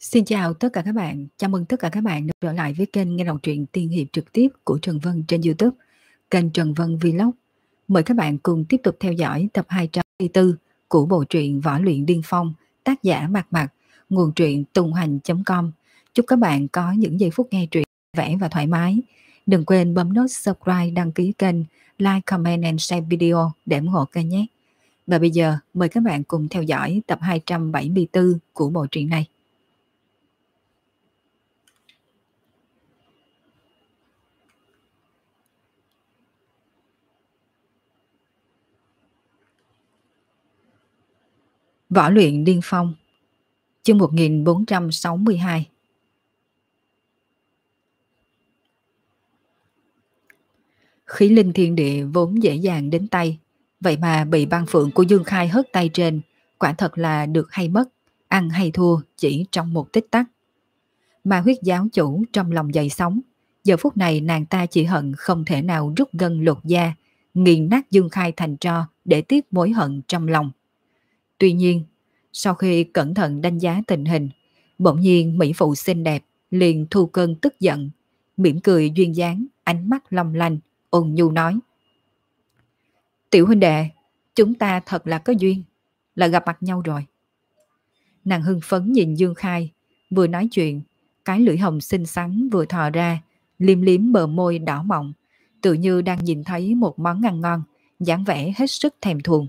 Xin chào tất cả các bạn, chào mừng tất cả các bạn đã trở lại với kênh nghe đọc truyện tiên hiệp trực tiếp của Trần Vân trên YouTube, kênh Trần Vân Vlog. Mời các bạn cùng tiếp tục theo dõi tập 204 của bộ truyện Võ Luyện Điên Phong, tác giả Mạc Mạc, nguồn truyện tunghoành.com. Chúc các bạn có những giây phút nghe truyện vui vẻ và thoải mái. Đừng quên bấm nút subscribe, đăng ký kênh, like, comment and share video để ủng hộ kênh nhé. Và bây giờ mời các bạn cùng theo dõi tập 274 của bộ truyện này. Võ Luyện Điên Phong, chương 1462. Khí linh thiên địa vốn dễ dàng đến tay, vậy mà bị băng phượng của Dương Khai hất tay trên, quả thật là được hay mất, ăn hay thua chỉ trong một tích tắc. Mà huyết giáo chủ trong lòng dậy sóng, giờ phút này nàng ta chỉ hận không thể nào rút gân lột da, nghiền nát Dương Khai thành tro để tiếp mối hận trong lòng. Tuy nhiên, sau khi cẩn thận đánh giá tình hình, bỗng nhiên mỹ phụ xinh đẹp liền thu cơn tức giận, mỉm cười duyên dáng, ánh mắt long lanh, ôn nhu nói: "Tiểu huynh đệ, chúng ta thật là có duyên, là gặp mặt nhau rồi." Nàng hưng phấn nhìn Dương Khai, vừa nói chuyện, cái lưỡi hồng xinh xắn vừa thò ra, liếm liếm bờ môi đỏ mọng, tự như đang nhìn thấy một món ăn ngon, dáng vẻ hết sức thèm thuồng.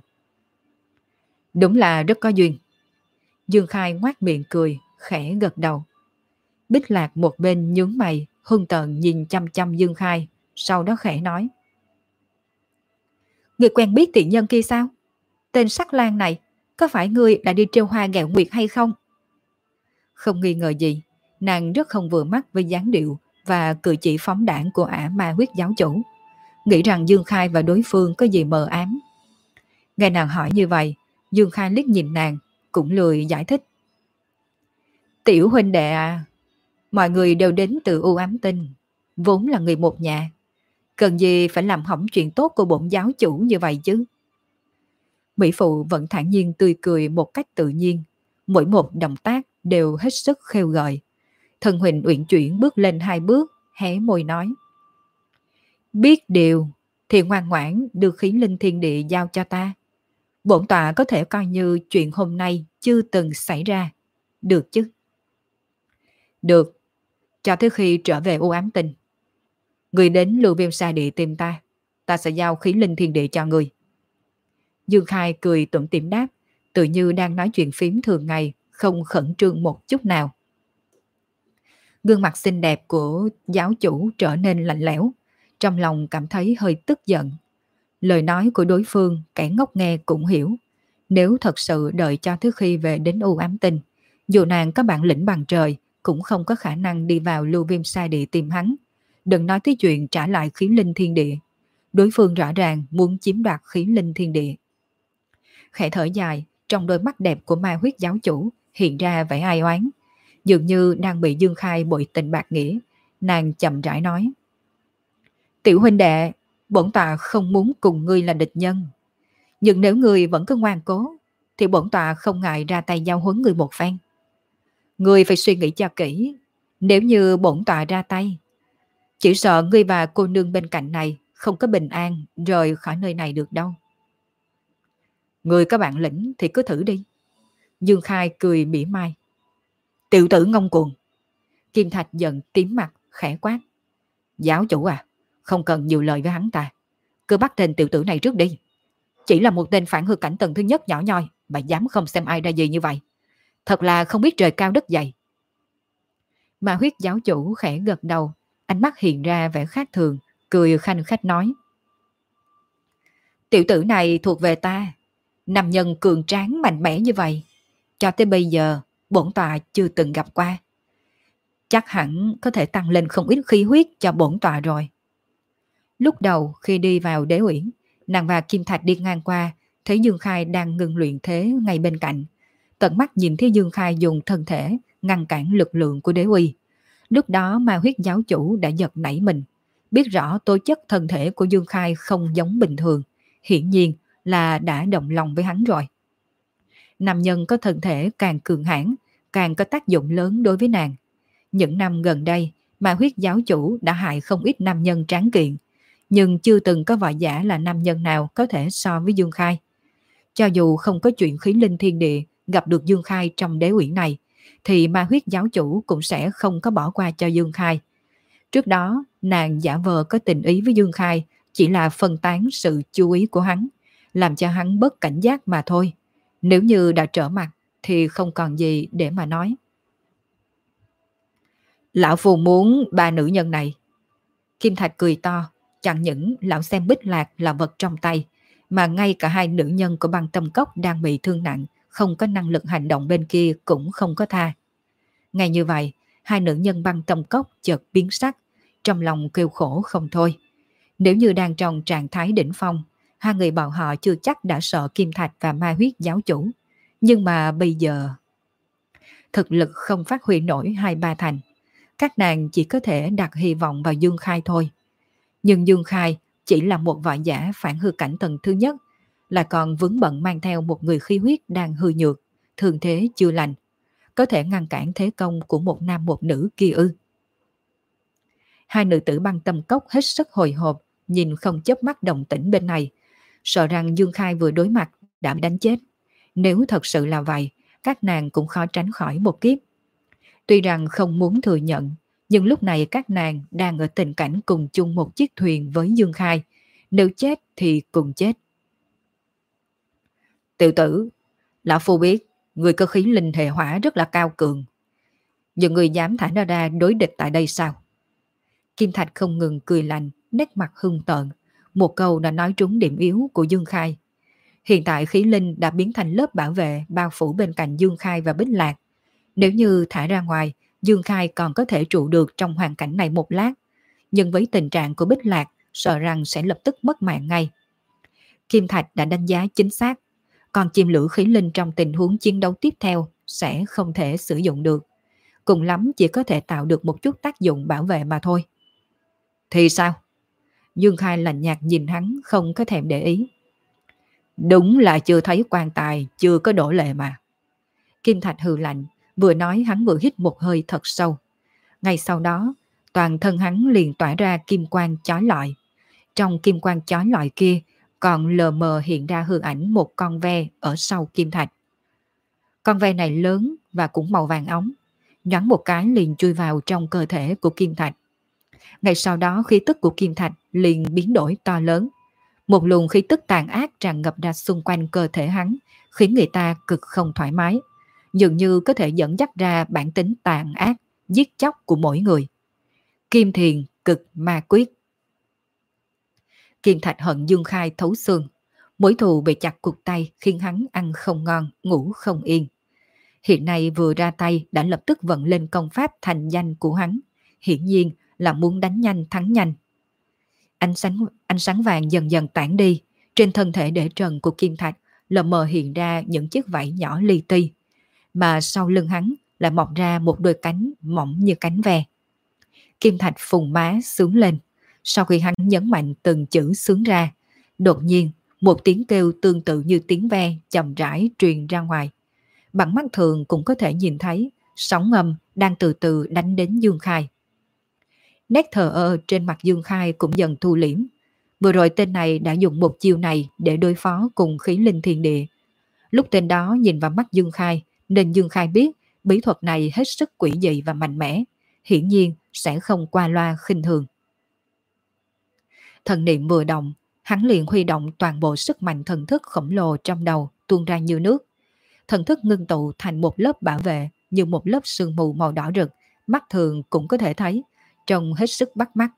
"Đúng là rất có duyên." Dương Khai ngoác miệng cười, khẽ gật đầu. Bích Lạc một bên nhướng mày, hung tợn nhìn chăm chăm Dương Khai, sau đó khẽ nói: "Người quen biết tiện nhân kia sao? Tên Sắc Lang này, có phải người đã đi trêu hoa ghẹo nguyệt hay không?" Không nghi ngờ gì, nàng rất không vừa mắt với dáng điệu và cử chỉ phóng đãng của ả ma huyết giáo chủ, nghĩ rằng Dương Khai và đối phương có gì mờ ám. Nghe nàng hỏi như vậy, Dương Khai liếc nhìn nàng, cũng lười giải thích. "Tiểu huynh đệ à, mọi người đều đến từ U Ám Tinh, vốn là người một nhà, cần gì phải làm hỏng chuyện tốt của bổn giáo chủ như vậy chứ?" Mỹ phụ vẫn thản nhiên tươi cười một cách tự nhiên, mỗi một động tác đều hết sức khêu gợi. Thân hình uyển chuyển bước lên hai bước, hé môi nói: "Biết điều thì ngoan ngoãn đưa khí linh thiên địa giao cho ta. Bổn tọa có thể coi như chuyện hôm nay chưa từng xảy ra, được chứ?" "Được, cho tới khi trở về U Ám Tinh. Người đến Lưu Viêm Sa Địa tìm ta, ta sẽ giao khí linh thiên địa cho người." Dương Khai cười tủm tỉm đáp, tự như đang nói chuyện phím thường ngày, không khẩn trương một chút nào. Gương mặt xinh đẹp của giáo chủ trở nên lạnh lẽo, trong lòng cảm thấy hơi tức giận. Lời nói của đối phương kẻ ngốc nghe cũng hiểu. Nếu thật sự đợi cho tới khi về đến U Ám Tinh, dù nàng có bản lĩnh bằng trời cũng không có khả năng đi vào Lưu Viêm Sa Địa tìm hắn. Đừng nói tới chuyện trả lại khí linh thiên địa. Đối phương rõ ràng muốn chiếm đoạt khí linh thiên địa. Khẽ thở dài, trong đôi mắt đẹp của ma huyết giáo chủ hiện ra vẻ ai oán, dường như đang bị Dương Khai bội tình bạc nghĩa. Nàng chậm rãi nói: "Tiểu huynh đệ, bổn tọa không muốn cùng ngươi là địch nhân, nhưng nếu ngươi vẫn cứ ngoan cố thì bổn tọa không ngại ra tay giao huấn ngươi một phen. Ngươi phải suy nghĩ cho kỹ, nếu như bổn tọa ra tay, chỉ sợ ngươi và cô nương bên cạnh này không có bình an rời khỏi nơi này được đâu." "Ngươi có bản lĩnh thì cứ thử đi." Dương Khai cười mỉa mai. "Tiểu tử ngông cuồng." Kim Thạch giận tím mặt, khẽ quát: "Giáo chủ à, không cần nhiều lời với hắn ta, cứ bắt tên tiểu tử này trước đi. Chỉ là một tên phản hư cảnh tầng thứ nhất nhỏ nhoi mà dám không xem ai ra gì như vậy, thật là không biết trời cao đất dày." Mà huyết giáo chủ khẽ gật đầu, ánh mắt hiện ra vẻ khác thường, cười khanh khách nói: "Tiểu tử này thuộc về ta, nam nhân cường tráng mạnh mẽ như vậy, cho tới bây giờ bổn tọa chưa từng gặp qua. Chắc hẳn có thể tăng lên không ít khí huyết cho bổn tọa rồi." Lúc đầu khi đi vào Đế Uyển, nàng và Kim Thạch đi ngang qua, thấy Dương Khai đang ngừng luyện thế ngay bên cạnh. Tận mắt nhìn thấy Dương Khai dùng thân thể ngăn cản lực lượng của Đế Uy. Lúc đó ma huyết giáo chủ đã giật nảy mình, biết rõ tố chất thân thể của Dương Khai không giống bình thường, hiển nhiên là đã động lòng với hắn rồi. Nam nhân có thân thể càng cường hãn, càng có tác dụng lớn đối với nàng. Những năm gần đây, ma huyết giáo chủ đã hại không ít nam nhân tráng kiện, nhưng chưa từng có võ giả là nam nhân nào có thể so với Dương Khai. Cho dù không có chuyện khí linh thiên địa gặp được Dương Khai trong đế uyển này, thì ma huyết giáo chủ cũng sẽ không có bỏ qua cho Dương Khai. Trước đó, nàng giả vờ có tình ý với Dương Khai chỉ là phân tán sự chú ý của hắn, làm cho hắn bất cảnh giác mà thôi. Nếu như đã trở mặt thì không còn gì để mà nói. Lão Phu muốn ba nữ nhân này. Kim Thạch cười to, chẳng những lão xem Bích Lạc là vật trong tay, mà ngay cả hai nữ nhân của băng tâm cốc đang bị thương nặng, không có năng lực hành động bên kia cũng không có tha. Ngay như vậy, hai nữ nhân băng tâm cốc chợt biến sắc, trong lòng kêu khổ không thôi. Nếu như đang trong trạng thái đỉnh phong, hai người bọn họ chưa chắc đã sợ Kim Thạch và ma huyết giáo chủ. Nhưng mà bây giờ, thực lực không phát huy nổi hai ba thành. Các nàng chỉ có thể đặt hy vọng vào Dương Khai thôi. Nhưng Dương Khai chỉ là một võ giả phản hư cảnh tầng thứ nhất, là còn vướng bận mang theo một người khí huyết đang hư nhược, thường thế chưa lành, có thể ngăn cản thế công của một nam một nữ kia ư? Hai nữ tử băng tâm cốc hết sức hồi hộp, nhìn không chớp mắt đồng tĩnh bên này, sợ rằng Dương Khai vừa đối mặt đã bị đánh chết. Nếu thật sự là vậy, các nàng cũng khó tránh khỏi một kiếp. Tuy rằng không muốn thừa nhận, nhưng lúc này các nàng đang ở tình cảnh cùng chung một chiếc thuyền với Dương Khai. Nếu chết thì cùng chết. Tiểu tử, lão phu biết, người có khí linh hệ hỏa rất là cao cường. Nhưng người dám thả nó ra đối địch tại đây sao? Kim Thạch không ngừng cười lạnh, nét mặt hung tợn. Một câu đã nói trúng điểm yếu của Dương Khai. Hiện tại khí linh đã biến thành lớp bảo vệ bao phủ bên cạnh Dương Khai và Bích Lạc. Nếu như thả ra ngoài, Dương Khai còn có thể trụ được trong hoàn cảnh này một lát. Nhưng với tình trạng của Bích Lạc, sợ rằng sẽ lập tức mất mạng ngay. Kim Thạch đã đánh giá chính xác. Còn chim lửa khí linh trong tình huống chiến đấu tiếp theo sẽ không thể sử dụng được. Cùng lắm chỉ có thể tạo được một chút tác dụng bảo vệ mà thôi. Thì sao? Dương Khai lạnh nhạt nhìn hắn, không có thèm để ý. Đúng là chưa thấy quan tài, chưa có đổ lệ mà. Kim Thạch hừ lạnh, vừa nói hắn vừa hít một hơi thật sâu. Ngay sau đó, toàn thân hắn liền tỏa ra kim quang chói lọi. Trong kim quang chói lọi kia còn lờ mờ hiện ra hư ảnh một con ve ở sau Kim Thạch. Con ve này lớn và cũng màu vàng óng, nhoáng một cái liền chui vào trong cơ thể của Kim Thạch. Ngay sau đó khí tức của Kim Thạch liền biến đổi to lớn. Một luồng khí tức tàn ác tràn ngập ra xung quanh cơ thể hắn, khiến người ta cực không thoải mái, dường như có thể dẫn dắt ra bản tính tàn ác, giết chóc của mỗi người. Kim Thiền cực ma quyết. Kim Thạch hận Dương Khai thấu xương, mối thù bị chặt cụt tay khiến hắn ăn không ngon, ngủ không yên. Hiện nay vừa ra tay đã lập tức vận lên công pháp thành danh của hắn, hiển nhiên là muốn đánh nhanh thắng nhanh. Ánh sáng vàng dần dần tản đi, trên thân thể để trần của Kim Thạch lờ mờ hiện ra những chiếc vảy nhỏ li ti, mà sau lưng hắn lại mọc ra một đôi cánh mỏng như cánh ve. Kim Thạch phùng má sướng lên, sau khi hắn nhấn mạnh từng chữ sướng ra, đột nhiên một tiếng kêu tương tự như tiếng ve chậm rãi truyền ra ngoài. Bằng mắt thường cũng có thể nhìn thấy sóng âm đang từ từ đánh đến Dương Khai. Nét thờ ơ trên mặt Dương Khai cũng dần thu liễm. Vừa rồi tên này đã dùng một chiêu này để đối phó cùng khí linh thiên địa. Lúc tên đó nhìn vào mắt Dương Khai, nên Dương Khai biết bí thuật này hết sức quỷ dị và mạnh mẽ, hiển nhiên sẽ không qua loa khinh thường. Thần niệm vừa động, hắn liền huy động toàn bộ sức mạnh thần thức khổng lồ trong đầu tuôn ra như nước. Thần thức ngưng tụ thành một lớp bảo vệ như một lớp sương mù màu đỏ rực, mắt thường cũng có thể thấy, trông hết sức bắt mắt.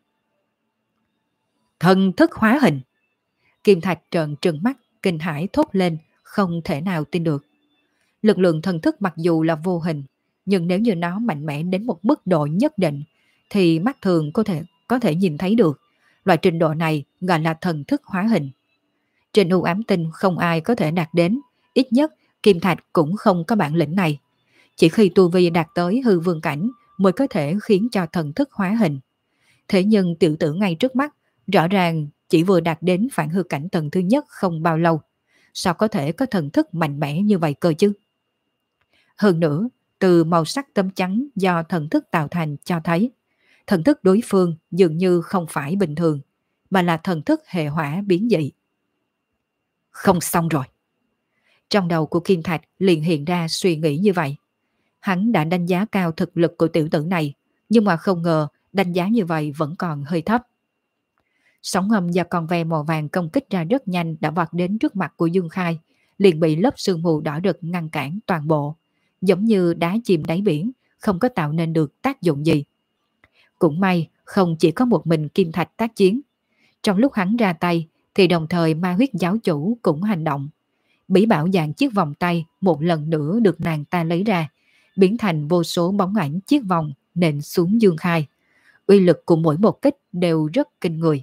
Thần thức hóa hình. Kim Thạch trợn trừng mắt, kinh hãi thốt lên, không thể nào tin được. Lực lượng thần thức mặc dù là vô hình, nhưng nếu như nó mạnh mẽ đến một mức độ nhất định, thì mắt thường có thể nhìn thấy được. Loại trình độ này gọi là thần thức hóa hình. Trên u ám tinh không ai có thể đạt đến, ít nhất Kim Thạch cũng không có bản lĩnh này. Chỉ khi tu vi đạt tới hư vương cảnh mới có thể khiến cho thần thức hóa hình. Thế nhưng tiểu tử ngay trước mắt, rõ ràng chỉ vừa đạt đến phản hư cảnh tầng thứ nhất không bao lâu. Sao có thể có thần thức mạnh mẽ như vậy cơ chứ? Hơn nữa, từ màu sắc tấm chắn do thần thức tạo thành cho thấy thần thức đối phương dường như không phải bình thường, mà là thần thức hệ hỏa biến dị. Không xong rồi. Trong đầu của Kim Thạch liền hiện ra suy nghĩ như vậy. Hắn đã đánh giá cao thực lực của tiểu tử này, nhưng mà không ngờ đánh giá như vậy vẫn còn hơi thấp. Sóng âm do con ve màu vàng công kích ra rất nhanh đã vọt đến trước mặt của Dương Khai, liền bị lớp sương mù đỏ rực ngăn cản toàn bộ, giống như đá chìm đáy biển, không có tạo nên được tác dụng gì. Cũng may không chỉ có một mình Kim Thạch tác chiến. Trong lúc hắn ra tay thì đồng thời ma huyết giáo chủ cũng hành động. Bí bảo dạng chiếc vòng tay một lần nữa được nàng ta lấy ra, biến thành vô số bóng ảnh chiếc vòng nện xuống Dương Khai. Uy lực của mỗi một kích đều rất kinh người.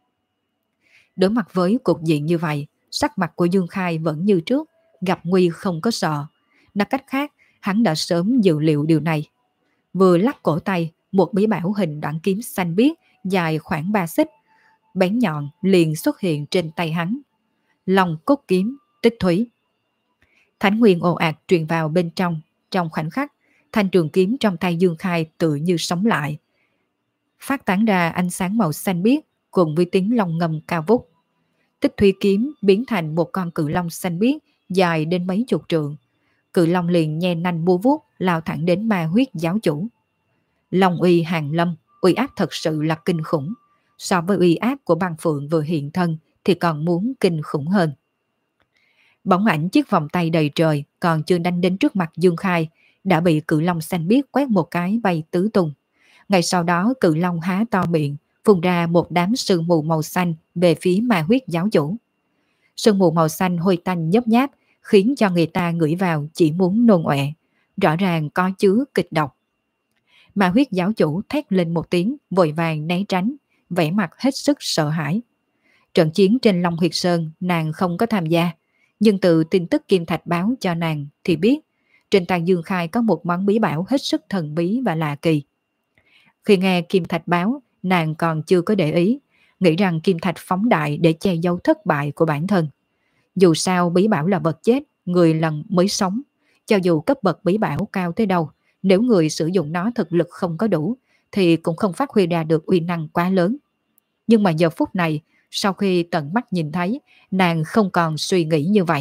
Đối mặt với cục diện như vậy, sắc mặt của Dương Khai vẫn như trước, gặp nguy không có sợ. Nói cách khác, hắn đã sớm dự liệu điều này. Vừa lắc cổ tay, một bí bảo hình đoạn kiếm xanh biếc dài khoảng 3 xích, bén nhọn liền xuất hiện trên tay hắn. Long cốt kiếm, tích thủy. Thánh nguyên ồ ạt truyền vào bên trong khoảnh khắc, thanh trường kiếm trong tay Dương Khai tự như sống lại, phát tán ra ánh sáng màu xanh biếc cùng với tiếng long ngâm cao vút. Tích thủy kiếm biến thành một con cự long xanh biếc dài đến mấy chục trượng. Cự long liền nhe nanh múa vuốt lao thẳng đến ma huyết giáo chủ. Long uy hàng lâm, uy áp thật sự là kinh khủng. So với uy áp của băng phượng vừa hiện thân thì còn muốn kinh khủng hơn. Bóng ảnh chiếc vòng tay đầy trời còn chưa đánh đến trước mặt Dương Khai đã bị cự long xanh biếc quét một cái bay tứ tung. Ngay sau đó cự long há to miệng, phun ra một đám sương mù màu xanh về phía ma huyết giáo chủ. Sương mù màu xanh hôi tanh nhấp nháp khiến cho người ta ngửi vào chỉ muốn nôn ọe, rõ ràng có chứa kịch độc. Ma huyết giáo chủ thét lên một tiếng, vội vàng né tránh, vẻ mặt hết sức sợ hãi. Trận chiến trên Long Huyệt Sơn nàng không có tham gia, nhưng từ tin tức Kim Thạch báo cho nàng thì biết trên tay Dương Khai có một món bí bảo hết sức thần bí và lạ kỳ. Khi nghe Kim Thạch báo, nàng còn chưa có để ý, nghĩ rằng Kim Thạch phóng đại để che giấu thất bại của bản thân. Dù sao bí bảo là vật chết, người lần mới sống. Cho dù cấp bậc bí bảo cao tới đâu, nếu người sử dụng nó thực lực không có đủ, thì cũng không phát huy ra được uy năng quá lớn. Nhưng mà giờ phút này, sau khi tận mắt nhìn thấy, nàng không còn suy nghĩ như vậy.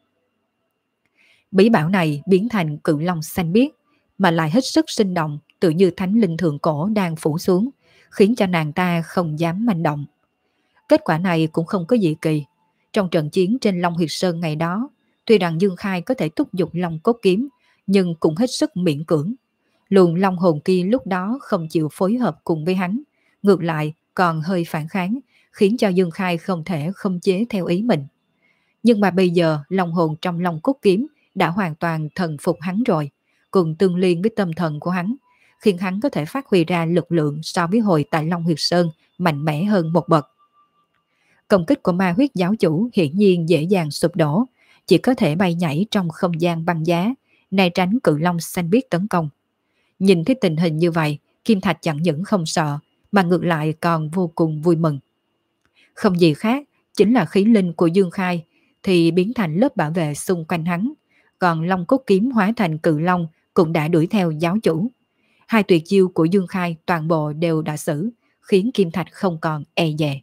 Bí bảo này biến thành cự long xanh biếc, mà lại hết sức sinh động, tự như thánh linh thượng cổ đang phủ xuống, khiến cho nàng ta không dám manh động. Kết quả này cũng không có gì kỳ. Trong trận chiến trên Long Huyệt Sơn ngày đó, tuy rằng Dương Khai có thể thúc giục Long cốt kiếm, nhưng cũng hết sức miễn cưỡng. Luồng long hồn kia lúc đó không chịu phối hợp cùng với hắn, ngược lại còn hơi phản kháng, khiến cho Dương Khai không thể khống chế theo ý mình. Nhưng mà bây giờ long hồn trong Long cốt kiếm đã hoàn toàn thần phục hắn rồi, cùng tương liên với tâm thần của hắn, khiến hắn có thể phát huy ra lực lượng so với hồi tại Long Huyệt Sơn mạnh mẽ hơn một bậc. Công kích của ma huyết giáo chủ hiển nhiên dễ dàng sụp đổ, chỉ có thể bay nhảy trong không gian băng giá, né tránh cự long xanh biếc tấn công. Nhìn thấy tình hình như vậy, Kim Thạch chẳng những không sợ, mà ngược lại còn vô cùng vui mừng. Không gì khác, chính là khí linh của Dương Khai thì biến thành lớp bảo vệ xung quanh hắn, còn Long cốt kiếm hóa thành cự long cũng đã đuổi theo giáo chủ. Hai tuyệt chiêu của Dương Khai toàn bộ đều đã xử, khiến Kim Thạch không còn e dè.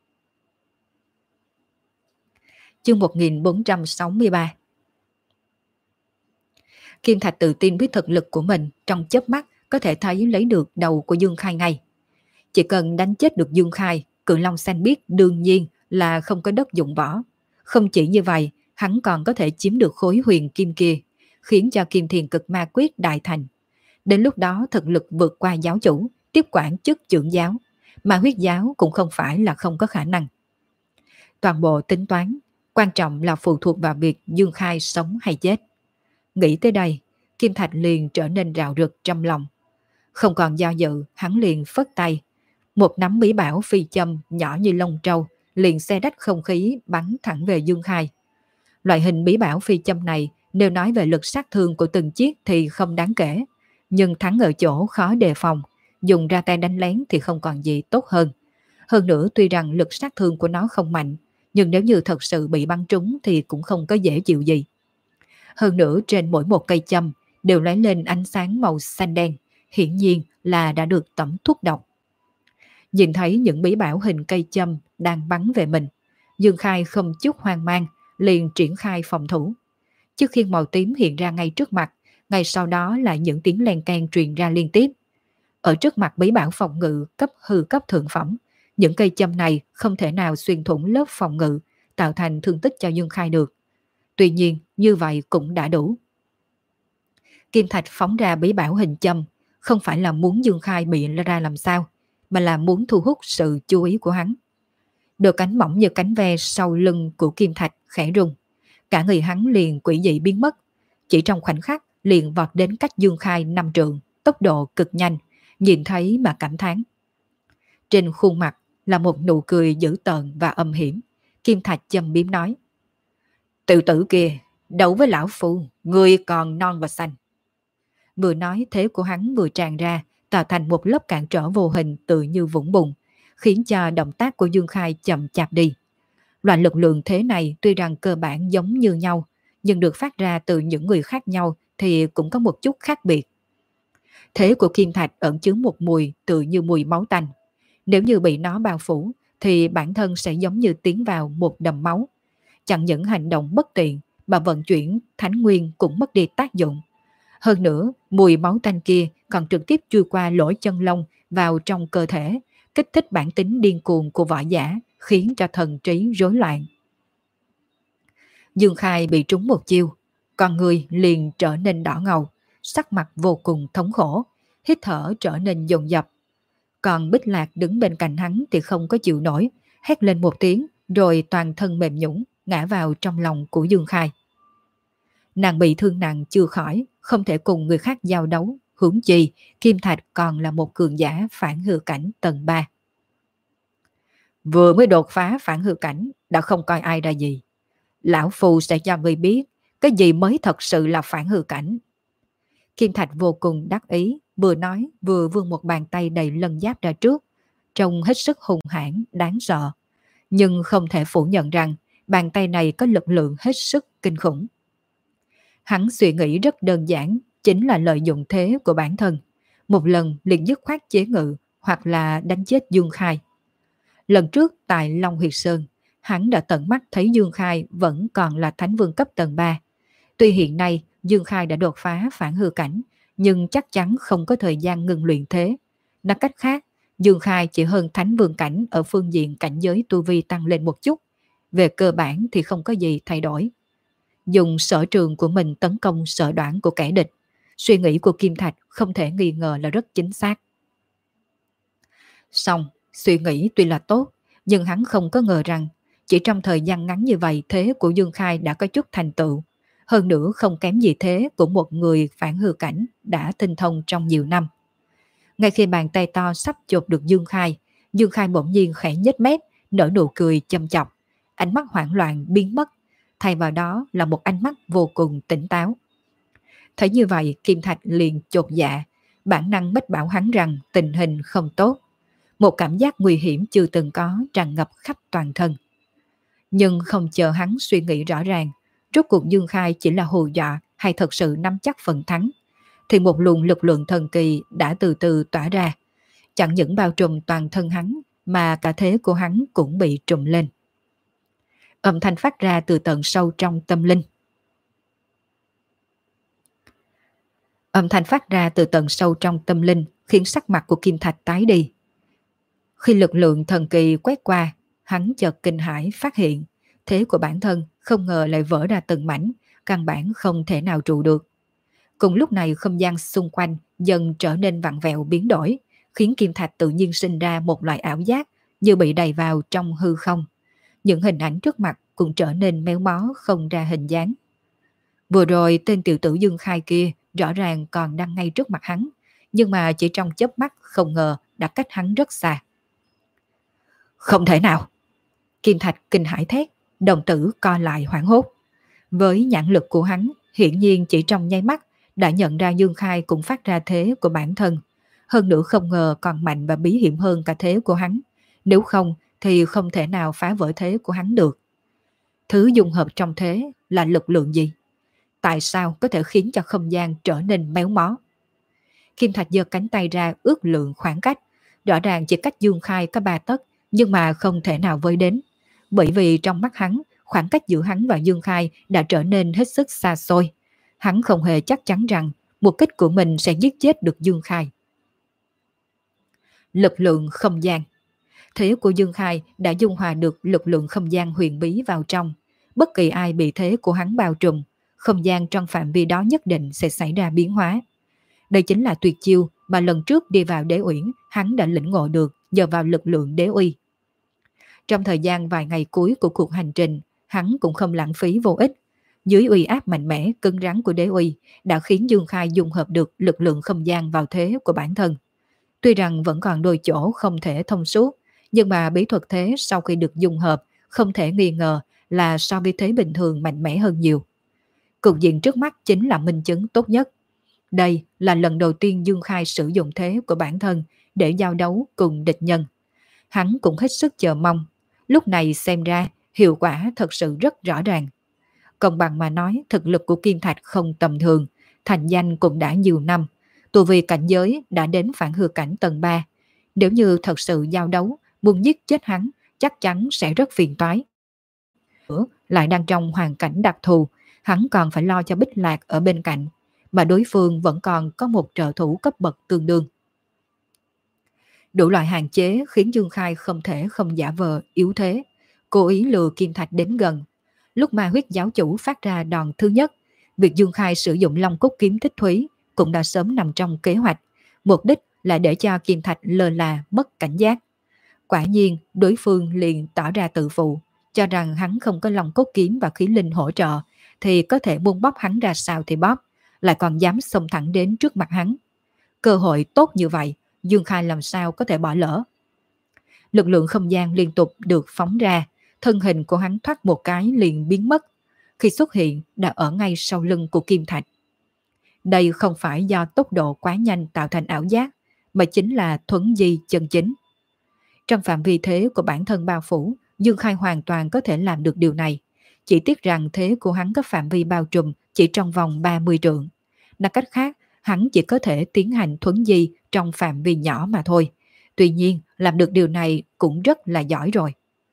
Chương 1463. Kim Thạch tự tin với thực lực của mình, trong chớp mắt có thể thấy lấy được đầu của Dương Khai ngay. Chỉ cần đánh chết được Dương Khai, cự long xanh biếc đương nhiên là không có đất dụng võ. Không chỉ như vậy, hắn còn có thể chiếm được khối huyền kim kia, khiến cho Kim Thiền Cực Ma Quyết đại thành. Đến lúc đó thực lực vượt qua giáo chủ, tiếp quản chức trưởng giáo, mà huyết giáo cũng không phải là không có khả năng. Toàn bộ tính toán, quan trọng là phụ thuộc vào việc Dương Khai sống hay chết. Nghĩ tới đây, Kim Thạch liền trở nên rạo rực trong lòng. Không còn do dự, hắn liền phất tay. Một nắm bí bảo phi châm nhỏ như lông trâu liền xé rách không khí bắn thẳng về Dương Khai. Loại hình bí bảo phi châm này nếu nói về lực sát thương của từng chiếc thì không đáng kể, nhưng thắng ở chỗ khó đề phòng, dùng ra tay đánh lén thì không còn gì tốt hơn. Hơn nữa tuy rằng lực sát thương của nó không mạnh, nhưng nếu như thật sự bị bắn trúng thì cũng không có dễ chịu gì. Hơn nữa trên mỗi một cây châm đều lóe lên ánh sáng màu xanh đen, hiển nhiên là đã được tẩm thuốc độc. Nhìn thấy những bí bảo hình cây châm đang bắn về mình, Dương Khai không chút hoang mang, liền triển khai phòng thủ. Chiếc khiên màu tím hiện ra ngay trước mặt, ngay sau đó là những tiếng len keng truyền ra liên tiếp. Ở trước mặt bí bảo phòng ngự cấp hư cấp thượng phẩm, những cây châm này không thể nào xuyên thủng lớp phòng ngự, tạo thành thương tích cho Dương Khai được. Tuy nhiên, như vậy cũng đã đủ. Kim Thạch phóng ra bí bảo hình châm, không phải là muốn Dương Khai bị ra làm sao, mà là muốn thu hút sự chú ý của hắn. Đôi cánh mỏng như cánh ve sau lưng của Kim Thạch khẽ rung, cả người hắn liền quỷ dị biến mất, chỉ trong khoảnh khắc liền vọt đến cách Dương Khai 5 trượng, tốc độ cực nhanh, nhìn thấy mà cảm thán. Trên khuôn mặt là một nụ cười dữ tợn và âm hiểm. Kim Thạch châm biếm nói: "Tiểu tử kia, đấu với lão phu, người còn non và xanh." Vừa nói thế của hắn vừa tràn ra, tạo thành một lớp cản trở vô hình tự như vũng bùn, khiến cho động tác của Dương Khai chậm chạp đi. Loại lực lượng thế này tuy rằng cơ bản giống như nhau, nhưng được phát ra từ những người khác nhau thì cũng có một chút khác biệt. Thế của Kim Thạch ẩn chứa một mùi tự như mùi máu tanh. Nếu như bị nó bao phủ, thì bản thân sẽ giống như tiến vào một đầm máu. Chẳng những hành động bất tiện, mà vận chuyển thánh nguyên cũng mất đi tác dụng. Hơn nữa, mùi máu tanh kia còn trực tiếp chui qua lỗ chân lông vào trong cơ thể, kích thích bản tính điên cuồng của võ giả, khiến cho thần trí rối loạn. Dương Khai bị trúng một chiêu, con người liền trở nên đỏ ngầu, sắc mặt vô cùng thống khổ, hít thở trở nên dồn dập. Còn Bích Lạc đứng bên cạnh hắn thì không có chịu nổi, hét lên một tiếng rồi toàn thân mềm nhũn ngã vào trong lòng của Dương Khai. Nàng bị thương nặng chưa khỏi, không thể cùng người khác giao đấu, huống chi Kim Thạch còn là một cường giả phản hư cảnh tầng 3. Vừa mới đột phá phản hư cảnh đã không coi ai ra gì. Lão Phu sẽ cho người biết cái gì mới thật sự là phản hư cảnh. Kim Thạch vô cùng đắc ý, vừa nói vừa vươn một bàn tay đầy lân giáp ra trước, trông hết sức hùng hãn, đáng sợ. Nhưng không thể phủ nhận rằng bàn tay này có lực lượng hết sức kinh khủng. Hắn suy nghĩ rất đơn giản, chính là lợi dụng thế của bản thân. Một lần liền dứt khoát chế ngự hoặc là đánh chết Dương Khai. Lần trước tại Long Huyệt Sơn, hắn đã tận mắt thấy Dương Khai vẫn còn là Thánh Vương cấp tầng 3. Tuy hiện nay Dương Khai đã đột phá phản hư cảnh, nhưng chắc chắn không có thời gian ngừng luyện thế. Nói cách khác, Dương Khai chỉ hơn Thánh Vương cảnh ở phương diện cảnh giới tu vi tăng lên một chút. Về cơ bản thì không có gì thay đổi. Dùng sở trường của mình tấn công sở đoản của kẻ địch, suy nghĩ của Kim Thạch không thể nghi ngờ là rất chính xác. Xong, suy nghĩ tuy là tốt, nhưng hắn không có ngờ rằng chỉ trong thời gian ngắn như vậy thế của Dương Khai đã có chút thành tựu. Hơn nữa không kém gì thế của một người phản hư cảnh đã tinh thông trong nhiều năm. Ngay khi bàn tay to sắp chộp được Dương Khai bỗng nhiên khẽ nhếch mép, nở nụ cười châm chọc, ánh mắt hoảng loạn biến mất, thay vào đó là một ánh mắt vô cùng tỉnh táo. Thấy như vậy, Kim Thạch liền chột dạ, bản năng mách bảo hắn rằng tình hình không tốt. Một cảm giác nguy hiểm chưa từng có tràn ngập khắp toàn thân. Nhưng không chờ hắn suy nghĩ rõ ràng, rốt cuộc Dương Khai chỉ là hù dọa hay thật sự nắm chắc phần thắng, thì một luồng lực lượng thần kỳ đã từ từ tỏa ra, chẳng những bao trùm toàn thân hắn mà cả thế của hắn cũng bị trùm lên. Âm thanh phát ra từ tận sâu trong tâm linh. Âm thanh phát ra từ tận sâu trong tâm linh khiến sắc mặt của Kim Thạch tái đi. Khi lực lượng thần kỳ quét qua, hắn chợt kinh hãi phát hiện thế của bản thân không ngờ lại vỡ ra từng mảnh, căn bản không thể nào trụ được. Cùng lúc này không gian xung quanh dần trở nên vặn vẹo biến đổi, khiến Kim Thạch tự nhiên sinh ra một loại ảo giác như bị đầy vào trong hư không. Những hình ảnh trước mặt cũng trở nên méo mó không ra hình dáng. Vừa rồi tên tiểu tử Dương Khai kia rõ ràng còn đang ngay trước mặt hắn, nhưng mà chỉ trong chớp mắt không ngờ đã cách hắn rất xa. Không thể nào! Kim Thạch kinh hãi thét, đồng tử co lại hoảng hốt. Với nhãn lực của hắn, hiển nhiên chỉ trong nháy mắt đã nhận ra Dương Khai cũng phát ra thế của bản thân. Hơn nữa không ngờ còn mạnh và bí hiểm hơn cả thế của hắn. Nếu không thì không thể nào phá vỡ thế của hắn được. Thứ dung hợp trong thế là lực lượng gì? tại sao có thể khiến cho không gian trở nên méo mó. Kim Thạch giơ cánh tay ra ước lượng khoảng cách, rõ ràng chỉ cách Dương Khai có 3 tấc, nhưng mà không thể nào với đến, bởi vì trong mắt hắn, khoảng cách giữa hắn và Dương Khai đã trở nên hết sức xa xôi. Hắn không hề chắc chắn rằng một kích của mình sẽ giết chết được Dương Khai. Lực lượng không gian. Thế của Dương Khai đã dung hòa được lực lượng không gian huyền bí vào trong. Bất kỳ ai bị thế của hắn bao trùm, không gian trong phạm vi đó nhất định sẽ xảy ra biến hóa. Đây chính là tuyệt chiêu mà lần trước đi vào đế uyển hắn đã lĩnh ngộ được nhờ vào lực lượng đế uy. Trong thời gian vài ngày cuối của cuộc hành trình, hắn cũng không lãng phí vô ích. Dưới uy áp mạnh mẽ, cứng rắn của đế uy đã khiến Dương Khai dung hợp được lực lượng không gian vào thế của bản thân. Tuy rằng vẫn còn đôi chỗ không thể thông suốt, nhưng mà bí thuật thế sau khi được dung hợp không thể nghi ngờ là so với thế bình thường mạnh mẽ hơn nhiều. Cục diện trước mắt chính là minh chứng tốt nhất. Đây là lần đầu tiên Dương Khai sử dụng thế của bản thân để giao đấu cùng địch nhân. Hắn cũng hết sức chờ mong. Lúc này xem ra hiệu quả thật sự rất rõ ràng. Công bằng mà nói, thực lực của Kim Thạch không tầm thường, thành danh cũng đã nhiều năm. Tu vi cảnh giới đã đến phản hư cảnh tầng 3. Nếu như thật sự giao đấu, muốn giết chết hắn, chắc chắn sẽ rất phiền toái. Lại đang trong hoàn cảnh đặc thù, hắn còn phải lo cho Bích Lạc ở bên cạnh, mà đối phương vẫn còn có một trợ thủ cấp bậc tương đương. Đủ loại hạn chế khiến Dương Khai không thể không giả vờ yếu thế, cố ý lừa Kim Thạch đến gần. Lúc mà huyết giáo chủ phát ra đòn thứ nhất, việc Dương Khai sử dụng Long Cốt kiếm Tích Thúy cũng đã sớm nằm trong kế hoạch, mục đích là để cho Kim Thạch lơ là mất cảnh giác. Quả nhiên đối phương liền tỏ ra tự phụ, cho rằng hắn không có Long Cốt kiếm và khí linh hỗ trợ thì có thể buông bóp hắn ra sao thì bóp, lại còn dám xông thẳng đến trước mặt hắn. Cơ hội tốt như vậy, Dương Khai làm sao có thể bỏ lỡ. Lực lượng không gian liên tục được phóng ra, thân hình của hắn thoát một cái liền biến mất. Khi xuất hiện đã ở ngay sau lưng của Kim Thạch. Đây không phải do tốc độ quá nhanh tạo thành ảo giác, mà chính là thuấn di chân chính. Trong phạm vi thế của bản thân bao phủ, Dương Khai hoàn toàn có thể làm được điều này. Chỉ tiếc rằng thế của hắn có phạm vi bao trùm chỉ trong vòng 30 trượng. Nói cách khác, hắn chỉ có thể tiến hành thuấn di trong phạm vi nhỏ mà thôi. Tuy nhiên, làm được điều này cũng rất là giỏi rồi.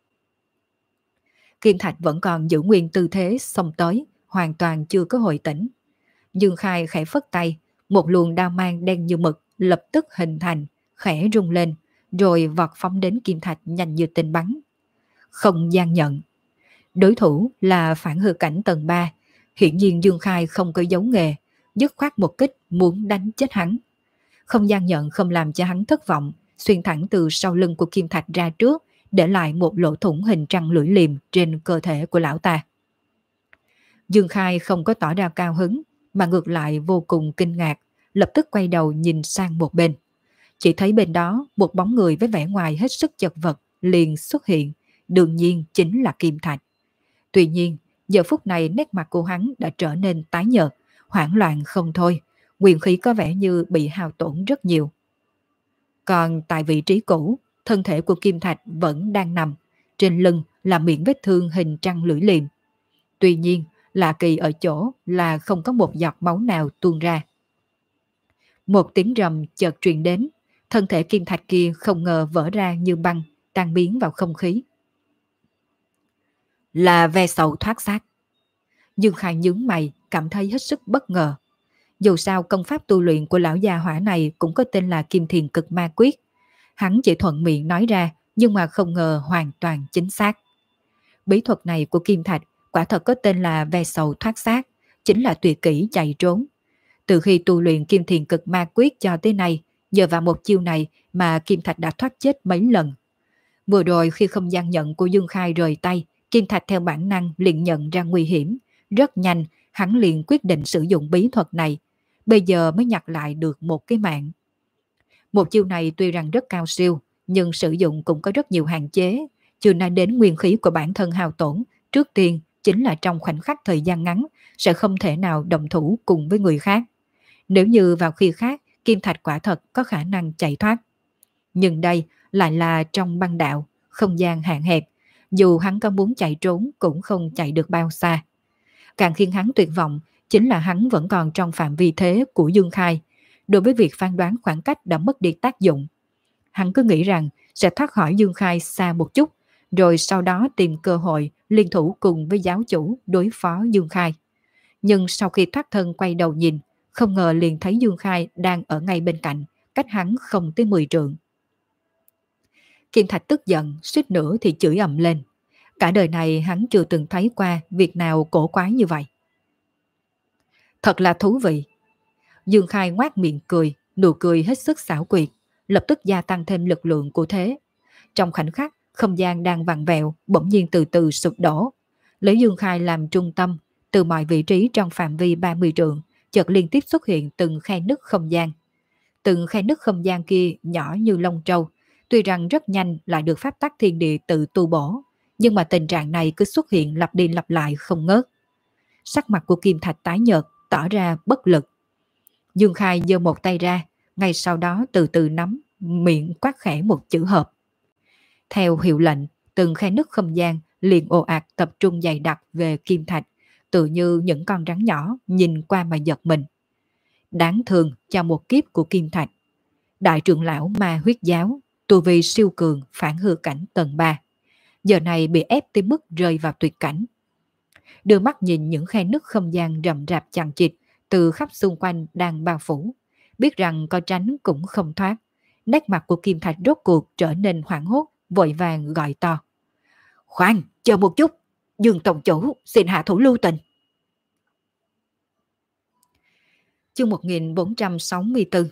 Kim Thạch vẫn còn giữ nguyên tư thế xông tới, hoàn toàn chưa có hồi tỉnh. Dương Khai khẽ phất tay, một luồng đao mang đen như mực lập tức hình thành, khẽ rung lên, rồi vọt phóng đến Kim Thạch nhanh như tên bắn. Không gian nhận. Đối thủ là phản hư cảnh tầng 3, hiện nhiên Dương Khai không có giấu nghề, dứt khoát một kích muốn đánh chết hắn. Không gian nhận không làm cho hắn thất vọng, xuyên thẳng từ sau lưng của Kim Thạch ra trước, để lại một lỗ thủng hình trăng lưỡi liềm trên cơ thể của lão ta. Dương Khai không có tỏ ra cao hứng, mà ngược lại vô cùng kinh ngạc, lập tức quay đầu nhìn sang một bên. Chỉ thấy bên đó một bóng người với vẻ ngoài hết sức chật vật liền xuất hiện, đương nhiên chính là Kim Thạch. Tuy nhiên, giờ phút này nét mặt của hắn đã trở nên tái nhợt, hoảng loạn không thôi, nguyên khí có vẻ như bị hao tổn rất nhiều. Còn tại vị trí cũ, thân thể của Kim Thạch vẫn đang nằm, trên lưng là miệng vết thương hình trăng lưỡi liềm. Tuy nhiên, lạ kỳ ở chỗ là không có một giọt máu nào tuôn ra. Một tiếng rầm chợt truyền đến, thân thể Kim Thạch kia không ngờ vỡ ra như băng, tan biến vào không khí. Là ve sầu thoát xác. Dương Khai nhướng mày, cảm thấy hết sức bất ngờ. Dù sao công pháp tu luyện của lão già hỏa này cũng có tên là Kim Thiền Cực Ma Quyết. Hắn chỉ thuận miệng nói ra, nhưng mà không ngờ hoàn toàn chính xác. Bí thuật này của Kim Thạch quả thật có tên là ve sầu thoát xác, chính là tuyệt kỹ chạy trốn. Từ khi tu luyện Kim Thiền Cực Ma Quyết cho tới nay, nhờ vào một chiêu này mà Kim Thạch đã thoát chết mấy lần. Vừa rồi khi không gian nhận của Dương Khai rời tay, Kim Thạch theo bản năng liền nhận ra nguy hiểm. Rất nhanh, hắn liền quyết định sử dụng bí thuật này. Bây giờ mới nhặt lại được một cái mạng. Một chiêu này tuy rằng rất cao siêu, nhưng sử dụng cũng có rất nhiều hạn chế. Chưa nói đến nguyên khí của bản thân hao tổn, trước tiên chính là trong khoảnh khắc thời gian ngắn, sẽ không thể nào đồng thủ cùng với người khác. Nếu như vào khi khác, Kim Thạch quả thật có khả năng chạy thoát. Nhưng đây lại là trong băng đạo, không gian hạn hẹp, dù hắn có muốn chạy trốn cũng không chạy được bao xa. Càng khiến hắn tuyệt vọng chính là hắn vẫn còn trong phạm vi thế của Dương Khai. Đối với việc phán đoán khoảng cách đã mất đi tác dụng. Hắn cứ nghĩ rằng sẽ thoát khỏi Dương Khai xa một chút, rồi sau đó tìm cơ hội liên thủ cùng với giáo chủ đối phó Dương Khai. Nhưng sau khi thoát thân quay đầu nhìn, không ngờ liền thấy Dương Khai đang ở ngay bên cạnh, cách hắn không tới 10 trượng. Kim Thạch tức giận, suýt nữa thì chửi ầm lên. Cả đời này hắn chưa từng thấy qua việc nào cổ quái như vậy. Thật là thú vị. Dương Khai ngoác miệng cười, nụ cười hết sức xảo quyệt, lập tức gia tăng thêm lực lượng của thế. Trong khoảnh khắc, không gian đang vặn vẹo, bỗng nhiên từ từ sụp đổ. Lấy Dương Khai làm trung tâm, từ mọi vị trí trong phạm vi 30 trượng, chợt liên tiếp xuất hiện từng khe nứt không gian. Từng khe nứt không gian kia nhỏ như lông trâu, tuy rằng rất nhanh lại được pháp tắc thiên địa tự tu bổ, nhưng mà tình trạng này cứ xuất hiện lặp đi lặp lại không ngớt. Sắc mặt của Kim Thạch tái nhợt, tỏ ra bất lực. Dương Khai giơ một tay ra, ngay sau đó từ từ nắm, miệng quát khẽ một chữ hợp. Theo hiệu lệnh, từng khe nứt không gian liền ồ ạt tập trung dày đặc về Kim Thạch, tự như những con rắn nhỏ nhìn qua mà giật mình. Đáng thương cho một kiếp của Kim Thạch. Đại trưởng lão Ma Huyết Giáo, tu vi siêu cường phản hư cảnh tầng 3. Giờ này bị ép tới mức rơi vào tuyệt cảnh. Đưa mắt nhìn những khe nứt không gian rậm rạp chằng chịt từ khắp xung quanh đang bao phủ, biết rằng có tránh cũng không thoát. Nét mặt của Kim Thạch rốt cuộc trở nên hoảng hốt, vội vàng gọi to. Khoan, chờ một chút, Dương tổng chủ xin hạ thủ lưu tình. Chương 1464.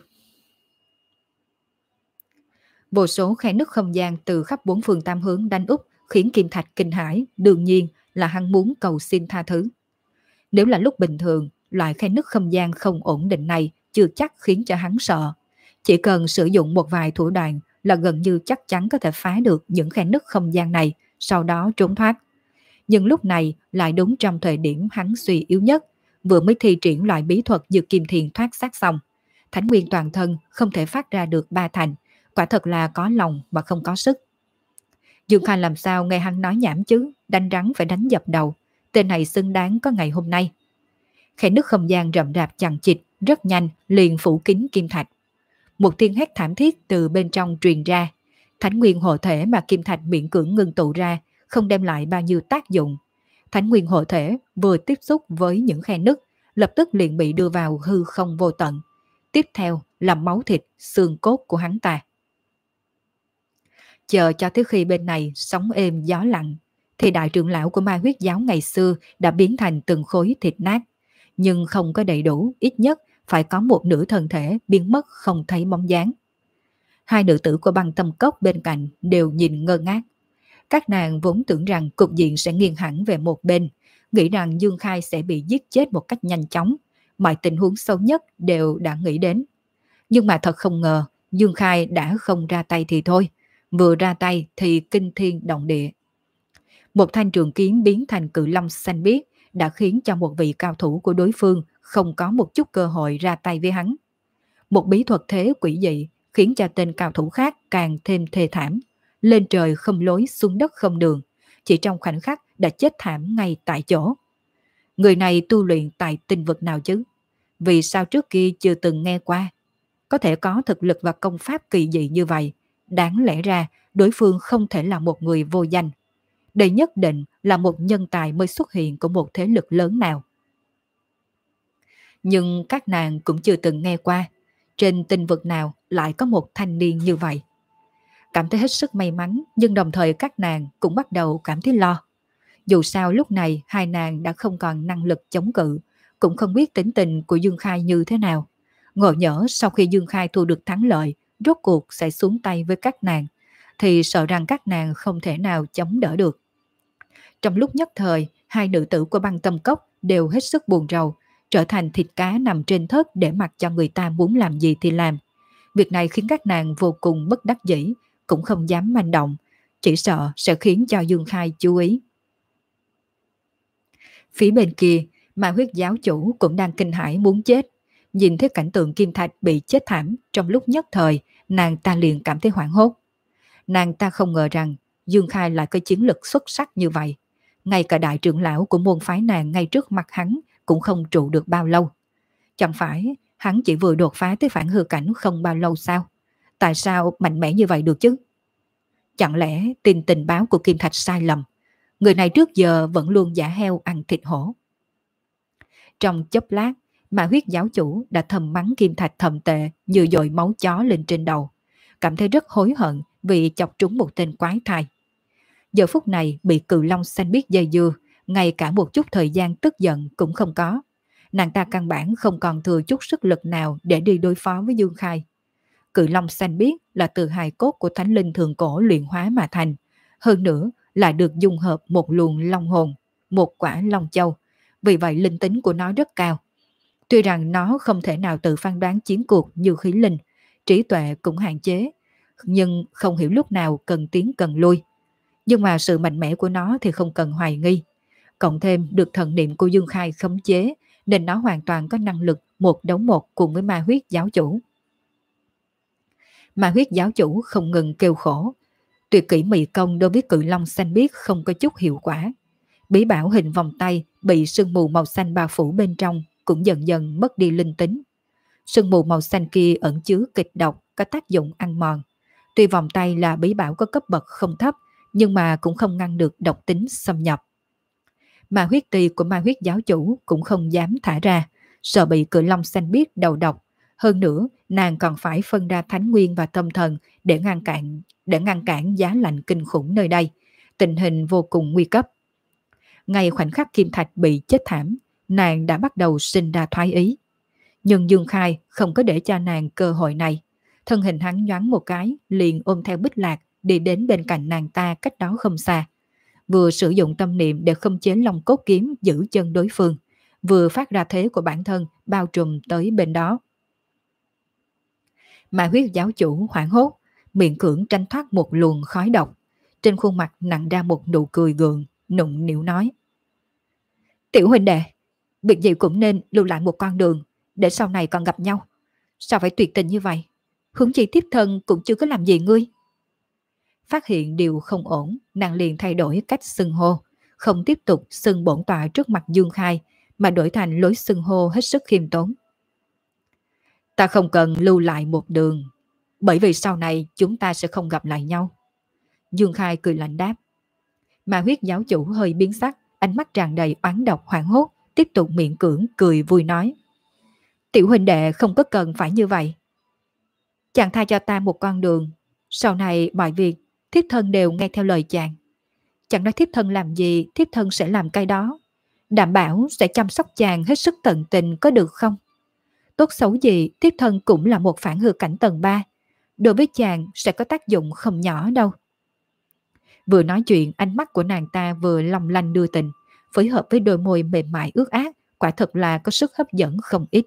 Vô số khe nứt không gian từ khắp bốn phương tám hướng đánh úp khiến Kim Thạch kinh hãi, đương nhiên là hắn muốn cầu xin tha thứ. Nếu là lúc bình thường, loại khe nứt không gian không ổn định này chưa chắc khiến cho hắn sợ. Chỉ cần sử dụng một vài thủ đoạn là gần như chắc chắn có thể phá được những khe nứt không gian này, sau đó trốn thoát. Nhưng lúc này lại đúng trong thời điểm hắn suy yếu nhất, vừa mới thi triển loại bí thuật Dược Kim Thiền thoát xác xong. Thánh nguyên toàn thân không thể phát ra được 3 thành, quả thật là có lòng mà không có sức. Dương Khai làm sao nghe hắn nói nhảm chứ, đánh rắn phải đánh dập đầu, tên này xứng đáng có ngày hôm nay. Khe nứt không gian rậm rạp chằng chịt, rất nhanh liền phủ kín Kim Thạch. Một tiếng hét thảm thiết từ bên trong truyền ra. Thánh nguyên hộ thể mà Kim Thạch miễn cưỡng ngưng tụ ra không đem lại bao nhiêu tác dụng. Thánh nguyên hộ thể vừa tiếp xúc với những khe nứt, lập tức liền bị đưa vào hư không vô tận. Tiếp theo là máu thịt, xương cốt của hắn ta. Chờ cho tới khi bên này sóng êm gió lặng, thì đại trưởng lão của Ma Huyết Giáo ngày xưa đã biến thành từng khối thịt nát. Nhưng không có đầy đủ, ít nhất phải có một nửa thân thể biến mất không thấy bóng dáng. Hai nữ tử của Băng Tâm Cốc bên cạnh đều nhìn ngơ ngác. Các nàng vốn tưởng rằng cục diện sẽ nghiêng hẳn về một bên, nghĩ rằng Dương Khai sẽ bị giết chết một cách nhanh chóng, mọi tình huống xấu nhất đều đã nghĩ đến. Nhưng mà thật không ngờ, Dương Khai đã không ra tay thì thôi, vừa ra tay thì kinh thiên động địa. Một thanh trường kiếm biến thành cự long xanh biếc đã khiến cho một vị cao thủ của đối phương không có một chút cơ hội ra tay với hắn. Một bí thuật thế quỷ dị khiến cho tên cao thủ khác càng thêm thê thảm, lên trời không lối xuống đất không đường, chỉ trong khoảnh khắc đã chết thảm ngay tại chỗ. Người này tu luyện tại tinh vực nào chứ? Vì sao trước kia chưa từng nghe qua? Có thể có thực lực và công pháp kỳ dị như vậy, đáng lẽ ra đối phương không thể là một người vô danh. Đây nhất định là một nhân tài mới xuất hiện của một thế lực lớn nào. Nhưng các nàng cũng chưa từng nghe qua, trên tinh vực nào lại có một thanh niên như vậy. Cảm thấy hết sức may mắn, nhưng đồng thời các nàng cũng bắt đầu cảm thấy lo. Dù sao lúc này hai nàng đã không còn năng lực chống cự, cũng không biết tính tình của Dương Khai như thế nào. Ngộ nhỡ sau khi Dương Khai thu được thắng lợi, rốt cuộc sẽ xuống tay với các nàng, thì sợ rằng các nàng không thể nào chống đỡ được. Trong lúc nhất thời, hai nữ tử của Băng Tâm Cốc đều hết sức buồn rầu, trở thành thịt cá nằm trên thớt để mặc cho người ta muốn làm gì thì làm. Việc này khiến các nàng vô cùng bất đắc dĩ, cũng không dám manh động, chỉ sợ sẽ khiến cho Dương Khai chú ý. Phía bên kia, Ma Huyết Giáo chủ cũng đang kinh hãi muốn chết. Nhìn thấy cảnh tượng Kim Thạch bị chết thảm, trong lúc nhất thời, nàng ta liền cảm thấy hoảng hốt. Nàng ta không ngờ rằng Dương Khai lại có chiến lực xuất sắc như vậy. Ngay cả đại trưởng lão của môn phái nàng ngay trước mặt hắn cũng không trụ được bao lâu. Chẳng phải hắn chỉ vừa đột phá tới phản hư cảnh không bao lâu sao? Tại sao mạnh mẽ như vậy được chứ? Chẳng lẽ tin tình báo của Kim Thạch sai lầm? Người này trước giờ vẫn luôn giả heo ăn thịt hổ. Trong chốc lát, mà huyết giáo chủ đã thầm mắng Kim Thạch thầm tệ như dội máu chó lên trên đầu. Cảm thấy rất hối hận vì chọc trúng một tên quái thai. Giờ phút này bị cự long xanh biếc dây dưa, ngay cả một chút thời gian tức giận cũng không có. Nàng ta căn bản không còn thừa chút sức lực nào để đi đối phó với Dương Khai. Cự long xanh biếc là từ hài cốt của thánh linh thường cổ luyện hóa mà thành. Hơn nữa là được dung hợp một luồng long hồn, một quả long châu. Vì vậy linh tính của nó rất cao. Tuy rằng nó không thể nào tự phán đoán chiến cuộc như khí linh, trí tuệ cũng hạn chế, nhưng không hiểu lúc nào cần tiến cần lui. Nhưng mà sự mạnh mẽ của nó thì không cần hoài nghi. Cộng thêm được thần niệm của Dương Khai khống chế, nên nó hoàn toàn có năng lực 1-1 cùng với ma huyết giáo chủ. Ma huyết giáo chủ không ngừng kêu khổ. Tuyệt kỹ mị công đối với cự long xanh biếc không có chút hiệu quả. Bí bảo hình vòng tay bị sương mù màu xanh bao phủ bên trong cũng dần dần mất đi linh tính. Sương mù màu xanh kia ẩn chứa kịch độc có tác dụng ăn mòn. Tuy vòng tay là bí bảo có cấp bậc không thấp, nhưng mà cũng không ngăn được độc tính xâm nhập. Mà huyết tỳ của ma huyết giáo chủ cũng không dám thả ra, sợ bị cự long xanh biếc đầu độc. Hơn nữa, nàng còn phải phân ra thánh nguyên và tâm thần để ngăn cản giá lạnh kinh khủng nơi đây. Tình hình vô cùng nguy cấp. Ngay khoảnh khắc Kim Thạch bị chết thảm, nàng đã bắt đầu sinh ra thoái ý. Nhưng Dương Khai không có để cho nàng cơ hội này. Thân hình hắn nhoáng một cái, liền ôm theo Bích Lạc đi đến bên cạnh nàng ta cách đó không xa. Vừa sử dụng tâm niệm để khống chế long cốt kiếm giữ chân đối phương, vừa phát ra thế của bản thân bao trùm tới bên đó. Mà huyết giáo chủ hoảng hốt, miệng cưỡng tranh thoát một luồng khói độc. Trên khuôn mặt nặng ra một nụ cười gượng, nụng nịu nói: Tiểu huynh đệ, việc gì cũng nên lưu lại một con đường, để sau này còn gặp nhau. Sao phải tuyệt tình như vậy? Huống chi thiếp thân cũng chưa có làm gì ngươi. Phát hiện điều không ổn, nàng liền thay đổi cách xưng hô, không tiếp tục xưng bổn tọa trước mặt Dương Khai, mà đổi thành lối xưng hô hết sức khiêm tốn. Ta không cần lưu lại một đường, bởi vì sau này chúng ta sẽ không gặp lại nhau. Dương Khai cười lạnh đáp. Mà huyết giáo chủ hơi biến sắc, ánh mắt tràn đầy oán độc hoảng hốt, tiếp tục miệng cưỡng cười vui nói: Tiểu huynh đệ không có cần phải như vậy. Chàng tha cho ta một con đường, sau này mọi việc thiếp thân đều nghe theo lời chàng. Chàng nói thiếp thân làm gì, thiếp thân sẽ làm cái đó. Đảm bảo sẽ chăm sóc chàng hết sức tận tình, có được không? Tốt xấu gì thiếp thân cũng là một phản hư cảnh tầng 3. Đối với chàng sẽ có tác dụng không nhỏ đâu. Vừa nói chuyện, ánh mắt của nàng ta vừa long lanh đưa tình, phối hợp với đôi môi mềm mại ướt át, quả thật là có sức hấp dẫn không ít.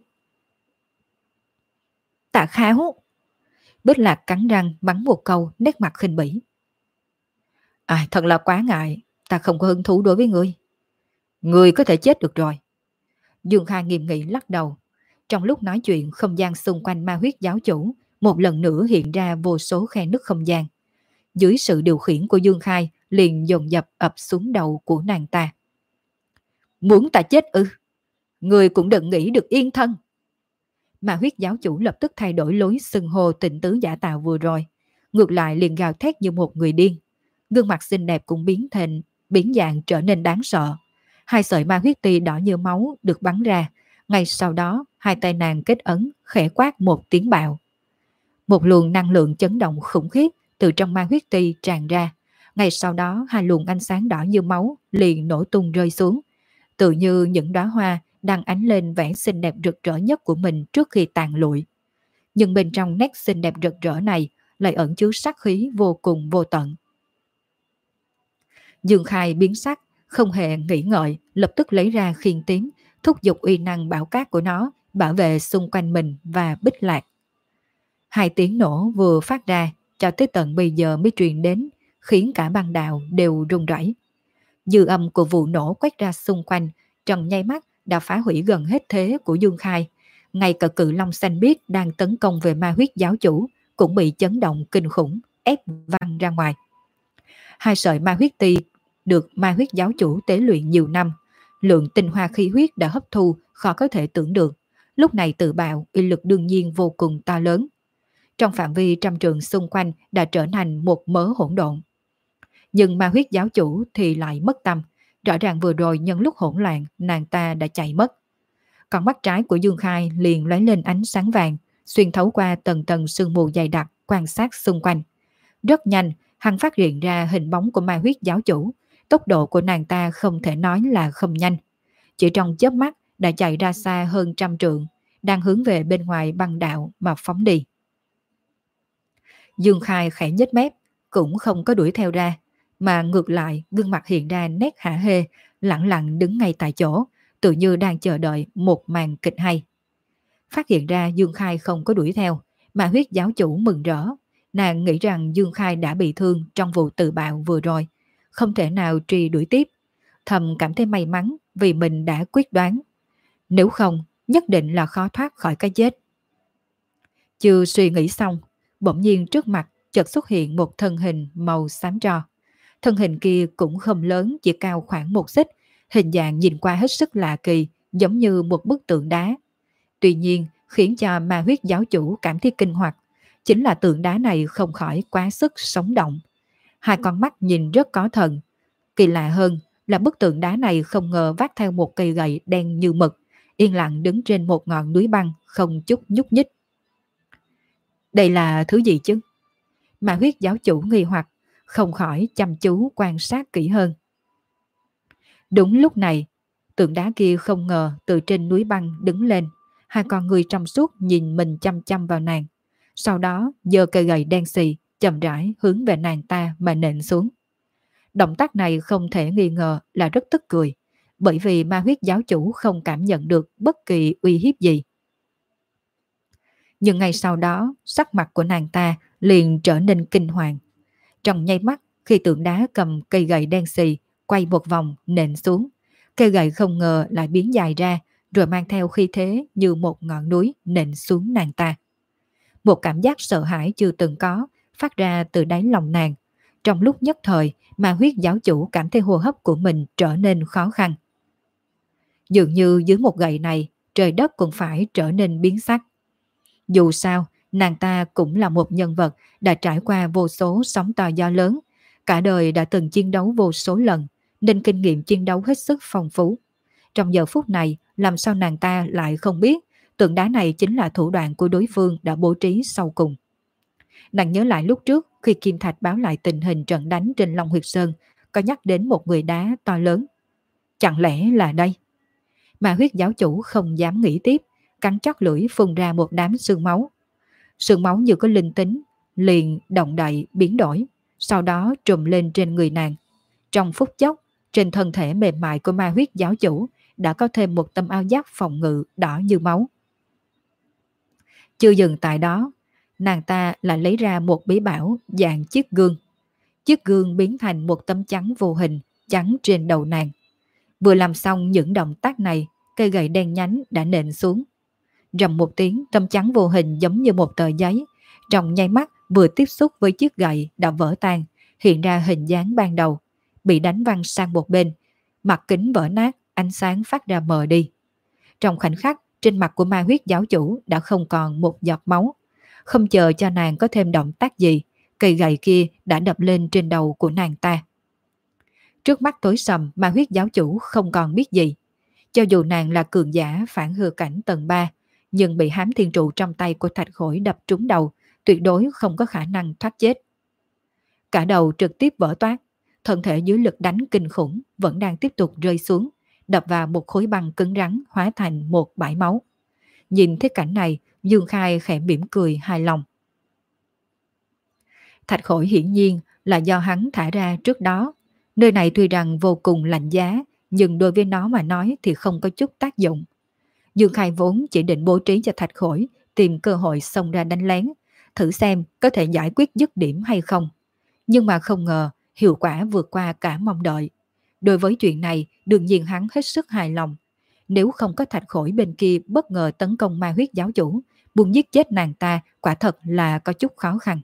Tạ kháo! Bích Lạc cắn răng bắn một câu, nét mặt khinh bỉ. Thật là quá ngại, ta không có hứng thú đối với ngươi. Ngươi có thể chết được rồi. Dương Khai nghiêm nghị lắc đầu. Trong lúc nói chuyện, không gian xung quanh ma huyết giáo chủ một lần nữa hiện ra vô số khe nứt không gian. Dưới sự điều khiển của Dương Khai liền dồn dập ập xuống đầu của nàng ta. Muốn ta chết ư? Ngươi cũng đừng nghĩ được yên thân. Mà huyết giáo chủ lập tức thay đổi lối xưng hô tịnh tứ giả tạo vừa rồi, ngược lại liền gào thét như một người điên. Gương mặt xinh đẹp cũng biến dạng trở nên đáng sợ. Hai sợi ma huyết ti đỏ như máu được bắn ra. Ngay sau đó, hai tay nàng kết ấn, khẽ quát một tiếng bạo. Một luồng năng lượng chấn động khủng khiếp từ trong ma huyết ti tràn ra. Ngay sau đó, hai luồng ánh sáng đỏ như máu liền nổ tung rơi xuống, tự như những đóa hoa đang ánh lên vẻ xinh đẹp rực rỡ nhất của mình trước khi tàn lụi. Nhưng bên trong nét xinh đẹp rực rỡ này lại ẩn chứa sát khí vô cùng vô tận. Dương Khai biến sắc, không hề nghĩ ngợi, lập tức lấy ra khiên tím, thúc giục uy năng bão cát của nó bảo vệ xung quanh mình và Bích Lạc. Hai tiếng nổ vừa phát ra, cho tới tận bây giờ mới truyền đến, khiến cả băng đạo đều rung rẩy. Dư âm của vụ nổ quét ra xung quanh, trong nháy mắt đã phá hủy gần hết thế của Dương Khai. Ngay cả cự long xanh biếc đang tấn công về ma huyết giáo chủ cũng bị chấn động kinh khủng, ép văng ra ngoài. Hai sợi ma huyết ti được ma huyết giáo chủ tế luyện nhiều năm, lượng tinh hoa khí huyết đã hấp thu khó có thể tưởng được. Lúc này tự bạo, uy lực đương nhiên vô cùng to lớn. Trong phạm vi trăm trượng xung quanh đã trở thành một mớ hỗn độn. Nhưng ma huyết giáo chủ thì lại mất tâm. Rõ ràng vừa rồi nhân lúc hỗn loạn, nàng ta đã chạy mất. Còn mắt trái của Dương Khai liền lóe lên ánh sáng vàng, xuyên thấu qua tầng tầng sương mù dày đặc, quan sát xung quanh. Rất nhanh, hắn phát hiện ra hình bóng của ma huyết giáo chủ. Tốc độ của nàng ta không thể nói là không nhanh. Chỉ trong chớp mắt đã chạy ra xa hơn 100 trượng, đang hướng về bên ngoài băng đạo mà phóng đi. Dương Khai khẽ nhếch mép, cũng không có đuổi theo ra, mà ngược lại gương mặt hiện ra nét hả hê, lặng lặng đứng ngay tại chỗ, tự như đang chờ đợi một màn kịch hay. Phát hiện ra Dương Khai không có đuổi theo, mà huyết giáo chủ mừng rỡ. Nàng nghĩ rằng Dương Khai đã bị thương trong vụ tự bạo vừa rồi, không thể nào truy đuổi tiếp. Thầm cảm thấy may mắn vì mình đã quyết đoán. Nếu không, nhất định là khó thoát khỏi cái chết. Chưa suy nghĩ xong, bỗng nhiên trước mặt chợt xuất hiện một thân hình màu xám tro. Thân hình kia cũng không lớn, chỉ cao khoảng 1 xích, hình dạng nhìn qua hết sức lạ kỳ, giống như một bức tượng đá. Tuy nhiên, khiến cho ma huyết giáo chủ cảm thấy kinh hoặc, chính là tượng đá này không khỏi quá sức sống động. Hai con mắt nhìn rất có thần. Kỳ lạ hơn là bức tượng đá này không ngờ vác theo một cây gậy đen như mực, yên lặng đứng trên một ngọn núi băng, không chút nhúc nhích. Đây là thứ gì chứ? Ma huyết giáo chủ nghi hoặc, không khỏi chăm chú quan sát kỹ hơn. Đúng lúc này, tượng đá kia không ngờ từ trên núi băng đứng lên, hai con người trong suốt nhìn mình chăm chăm vào nàng. Sau đó giơ cây gậy đen xì, chậm rãi hướng về nàng ta mà nện xuống. Động tác này không thể nghi ngờ là rất tức cười, bởi vì ma huyết giáo chủ không cảm nhận được bất kỳ uy hiếp gì. Nhưng ngay sau đó, sắc mặt của nàng ta liền trở nên kinh hoàng. Trong nháy mắt, khi tượng đá cầm cây gậy đen xì, quay một vòng nện xuống, cây gậy không ngờ lại biến dài ra, rồi mang theo khí thế như một ngọn núi nện xuống nàng ta. Một cảm giác sợ hãi chưa từng có phát ra từ đáy lòng nàng. Trong lúc nhất thời, mà huyết giáo chủ cảm thấy hô hấp của mình trở nên khó khăn. Dường như dưới một gậy này, trời đất cũng phải trở nên biến sắc. Dù sao, nàng ta cũng là một nhân vật đã trải qua vô số sóng to gió lớn, cả đời đã từng chiến đấu vô số lần, nên kinh nghiệm chiến đấu hết sức phong phú. Trong giờ phút này, làm sao nàng ta lại không biết tượng đá này chính là thủ đoạn của đối phương đã bố trí sau cùng. Nàng nhớ lại lúc trước khi Kim Thạch báo lại tình hình trận đánh trên Long Huyệt Sơn, có nhắc đến một người đá to lớn. Chẳng lẽ là đây? Mà huyết giáo chủ không dám nghĩ tiếp, cắn chót lưỡi phun ra một đám sương máu. Sương máu như có linh tính, liền động đậy biến đổi, sau đó trùm lên trên người nàng. Trong phút chốc, trên thân thể mềm mại của ma huyết giáo chủ đã có thêm một tấm áo giáp phòng ngự đỏ như máu. Chưa dừng tại đó, nàng ta lại lấy ra một bí bảo dạng chiếc gương. Chiếc gương biến thành một tấm chắn vô hình chắn trên đầu nàng. Vừa làm xong những động tác này, cây gậy đen nhánh đã nện xuống. Rầm một tiếng, tấm chắn vô hình giống như một tờ giấy, trong nháy mắt vừa tiếp xúc với chiếc gậy đã vỡ tan, hiện ra hình dáng ban đầu, bị đánh văng sang một bên, mặt kính vỡ nát, ánh sáng phát ra mờ đi. Trong khoảnh khắc, trên mặt của ma huyết giáo chủ đã không còn một giọt máu. Không chờ cho nàng có thêm động tác gì, cây gậy kia đã đập lên trên đầu của nàng ta. Trước mắt tối sầm, ma huyết giáo chủ không còn biết gì. Cho dù nàng là cường giả phản hư cảnh tầng 3, nhưng bị hám thiên trụ trong tay của Thạch Khổi đập trúng đầu, tuyệt đối không có khả năng thoát chết. Cả đầu trực tiếp vỡ toát, thân thể dưới lực đánh kinh khủng vẫn đang tiếp tục rơi xuống, đập vào một khối băng cứng rắn hóa thành một bãi máu. Nhìn thấy cảnh này, Dương Khai khẽ mỉm cười hài lòng. Thạch Khổi hiển nhiên là do hắn thả ra trước đó. Nơi này tuy rằng vô cùng lạnh giá, nhưng đối với nó mà nói thì không có chút tác dụng. Dương Khai vốn chỉ định bố trí cho Thạch Khổi tìm cơ hội xông ra đánh lén, thử xem có thể giải quyết dứt điểm hay không. Nhưng mà không ngờ hiệu quả vượt qua cả mong đợi. Đối với chuyện này, đương nhiên hắn hết sức hài lòng. Nếu không có Thạch Khổi bên kia bất ngờ tấn công ma huyết giáo chủ, buông giết chết nàng ta quả thật là có chút khó khăn.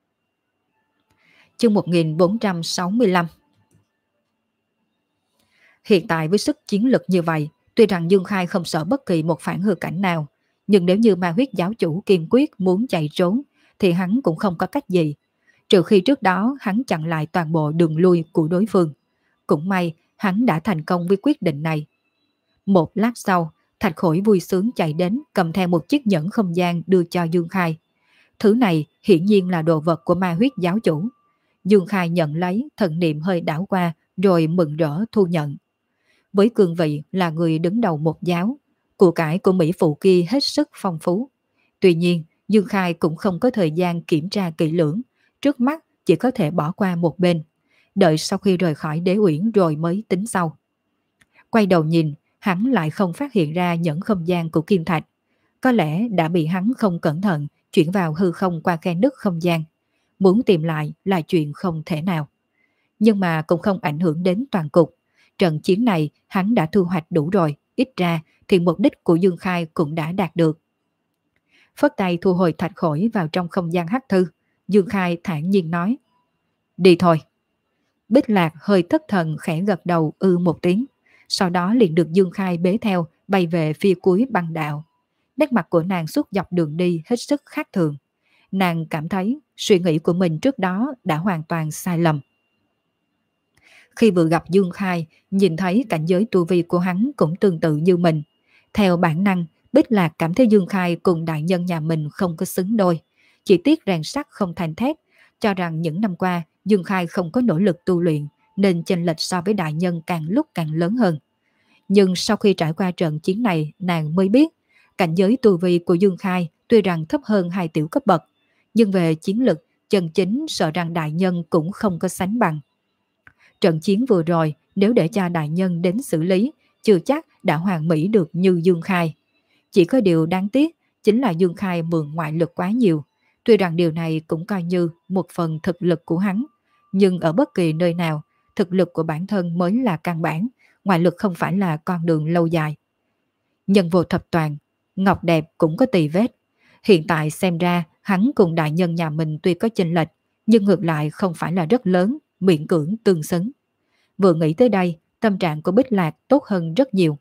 Chương 1465. Hiện tại với sức chiến lực như vậy, tuy rằng Dương Khai không sợ bất kỳ một phản hư cảnh nào, nhưng nếu như ma huyết giáo chủ kiên quyết muốn chạy trốn, thì hắn cũng không có cách gì. Trừ khi trước đó hắn chặn lại toàn bộ đường lui của đối phương. Cũng may hắn đã thành công với quyết định này. Một lát sau, Thạch Khổi vui sướng chạy đến cầm theo một chiếc nhẫn không gian đưa cho Dương Khai. Thứ này hiển nhiên là đồ vật của ma huyết giáo chủ. Dương Khai nhận lấy, thần niệm hơi đảo qua rồi mừng rỡ thu nhận. Với cương vị là người đứng đầu một giáo, của cải của Mỹ phụ kia hết sức phong phú. Tuy nhiên, Dương Khai cũng không có thời gian kiểm tra kỹ lưỡng, trước mắt chỉ có thể bỏ qua một bên, đợi sau khi rời khỏi đế uyển rồi mới tính sau. Quay đầu nhìn, hắn lại không phát hiện ra nhẫn không gian của Kim Thạch. Có lẽ đã bị hắn không cẩn thận chuyển vào hư không qua khe nứt không gian. Muốn tìm lại là chuyện không thể nào. Nhưng mà cũng không ảnh hưởng đến toàn cục. Trận chiến này hắn đã thu hoạch đủ rồi, ít ra thì mục đích của Dương Khai cũng đã đạt được. Phất tay thu hồi Thạch Khổi vào trong không gian hắc thư, Dương Khai thản nhiên nói: đi thôi. Bích Lạc hơi thất thần khẽ gật đầu một tiếng, sau đó liền được Dương Khai bế theo bay về phía cuối băng đạo. Nét mặt của nàng suốt dọc đường đi hết sức khác thường. Nàng cảm thấy suy nghĩ của mình trước đó đã hoàn toàn sai lầm. Khi vừa gặp Dương Khai, nhìn thấy cảnh giới tu vi của hắn cũng tương tự như mình. Theo bản năng, Bích Lạc cảm thấy Dương Khai cùng đại nhân nhà mình không có xứng đôi. Chỉ tiếc rèn sắt không thành thép, cho rằng những năm qua Dương Khai không có nỗ lực tu luyện, nên chênh lệch so với đại nhân càng lúc càng lớn hơn. Nhưng sau khi trải qua trận chiến này, nàng mới biết, cảnh giới tu vi của Dương Khai tuy rằng thấp hơn hai tiểu cấp bậc, nhưng về chiến lực, chân chính sợ rằng đại nhân cũng không có sánh bằng. Trận chiến vừa rồi, nếu để cho đại nhân đến xử lý, chưa chắc đã hoàn mỹ được như Dương Khai. Chỉ có điều đáng tiếc, chính là Dương Khai mượn ngoại lực quá nhiều. Tuy rằng điều này cũng coi như một phần thực lực của hắn, nhưng ở bất kỳ nơi nào, thực lực của bản thân mới là căn bản, ngoại lực không phải là con đường lâu dài. Nhân vô thập toàn, ngọc đẹp cũng có tỳ vết. Hiện tại xem ra, hắn cùng đại nhân nhà mình tuy có chênh lệch, nhưng ngược lại không phải là rất lớn, miễn cưỡng tương xứng. Vừa nghĩ tới đây, tâm trạng của Bích Lạc tốt hơn rất nhiều.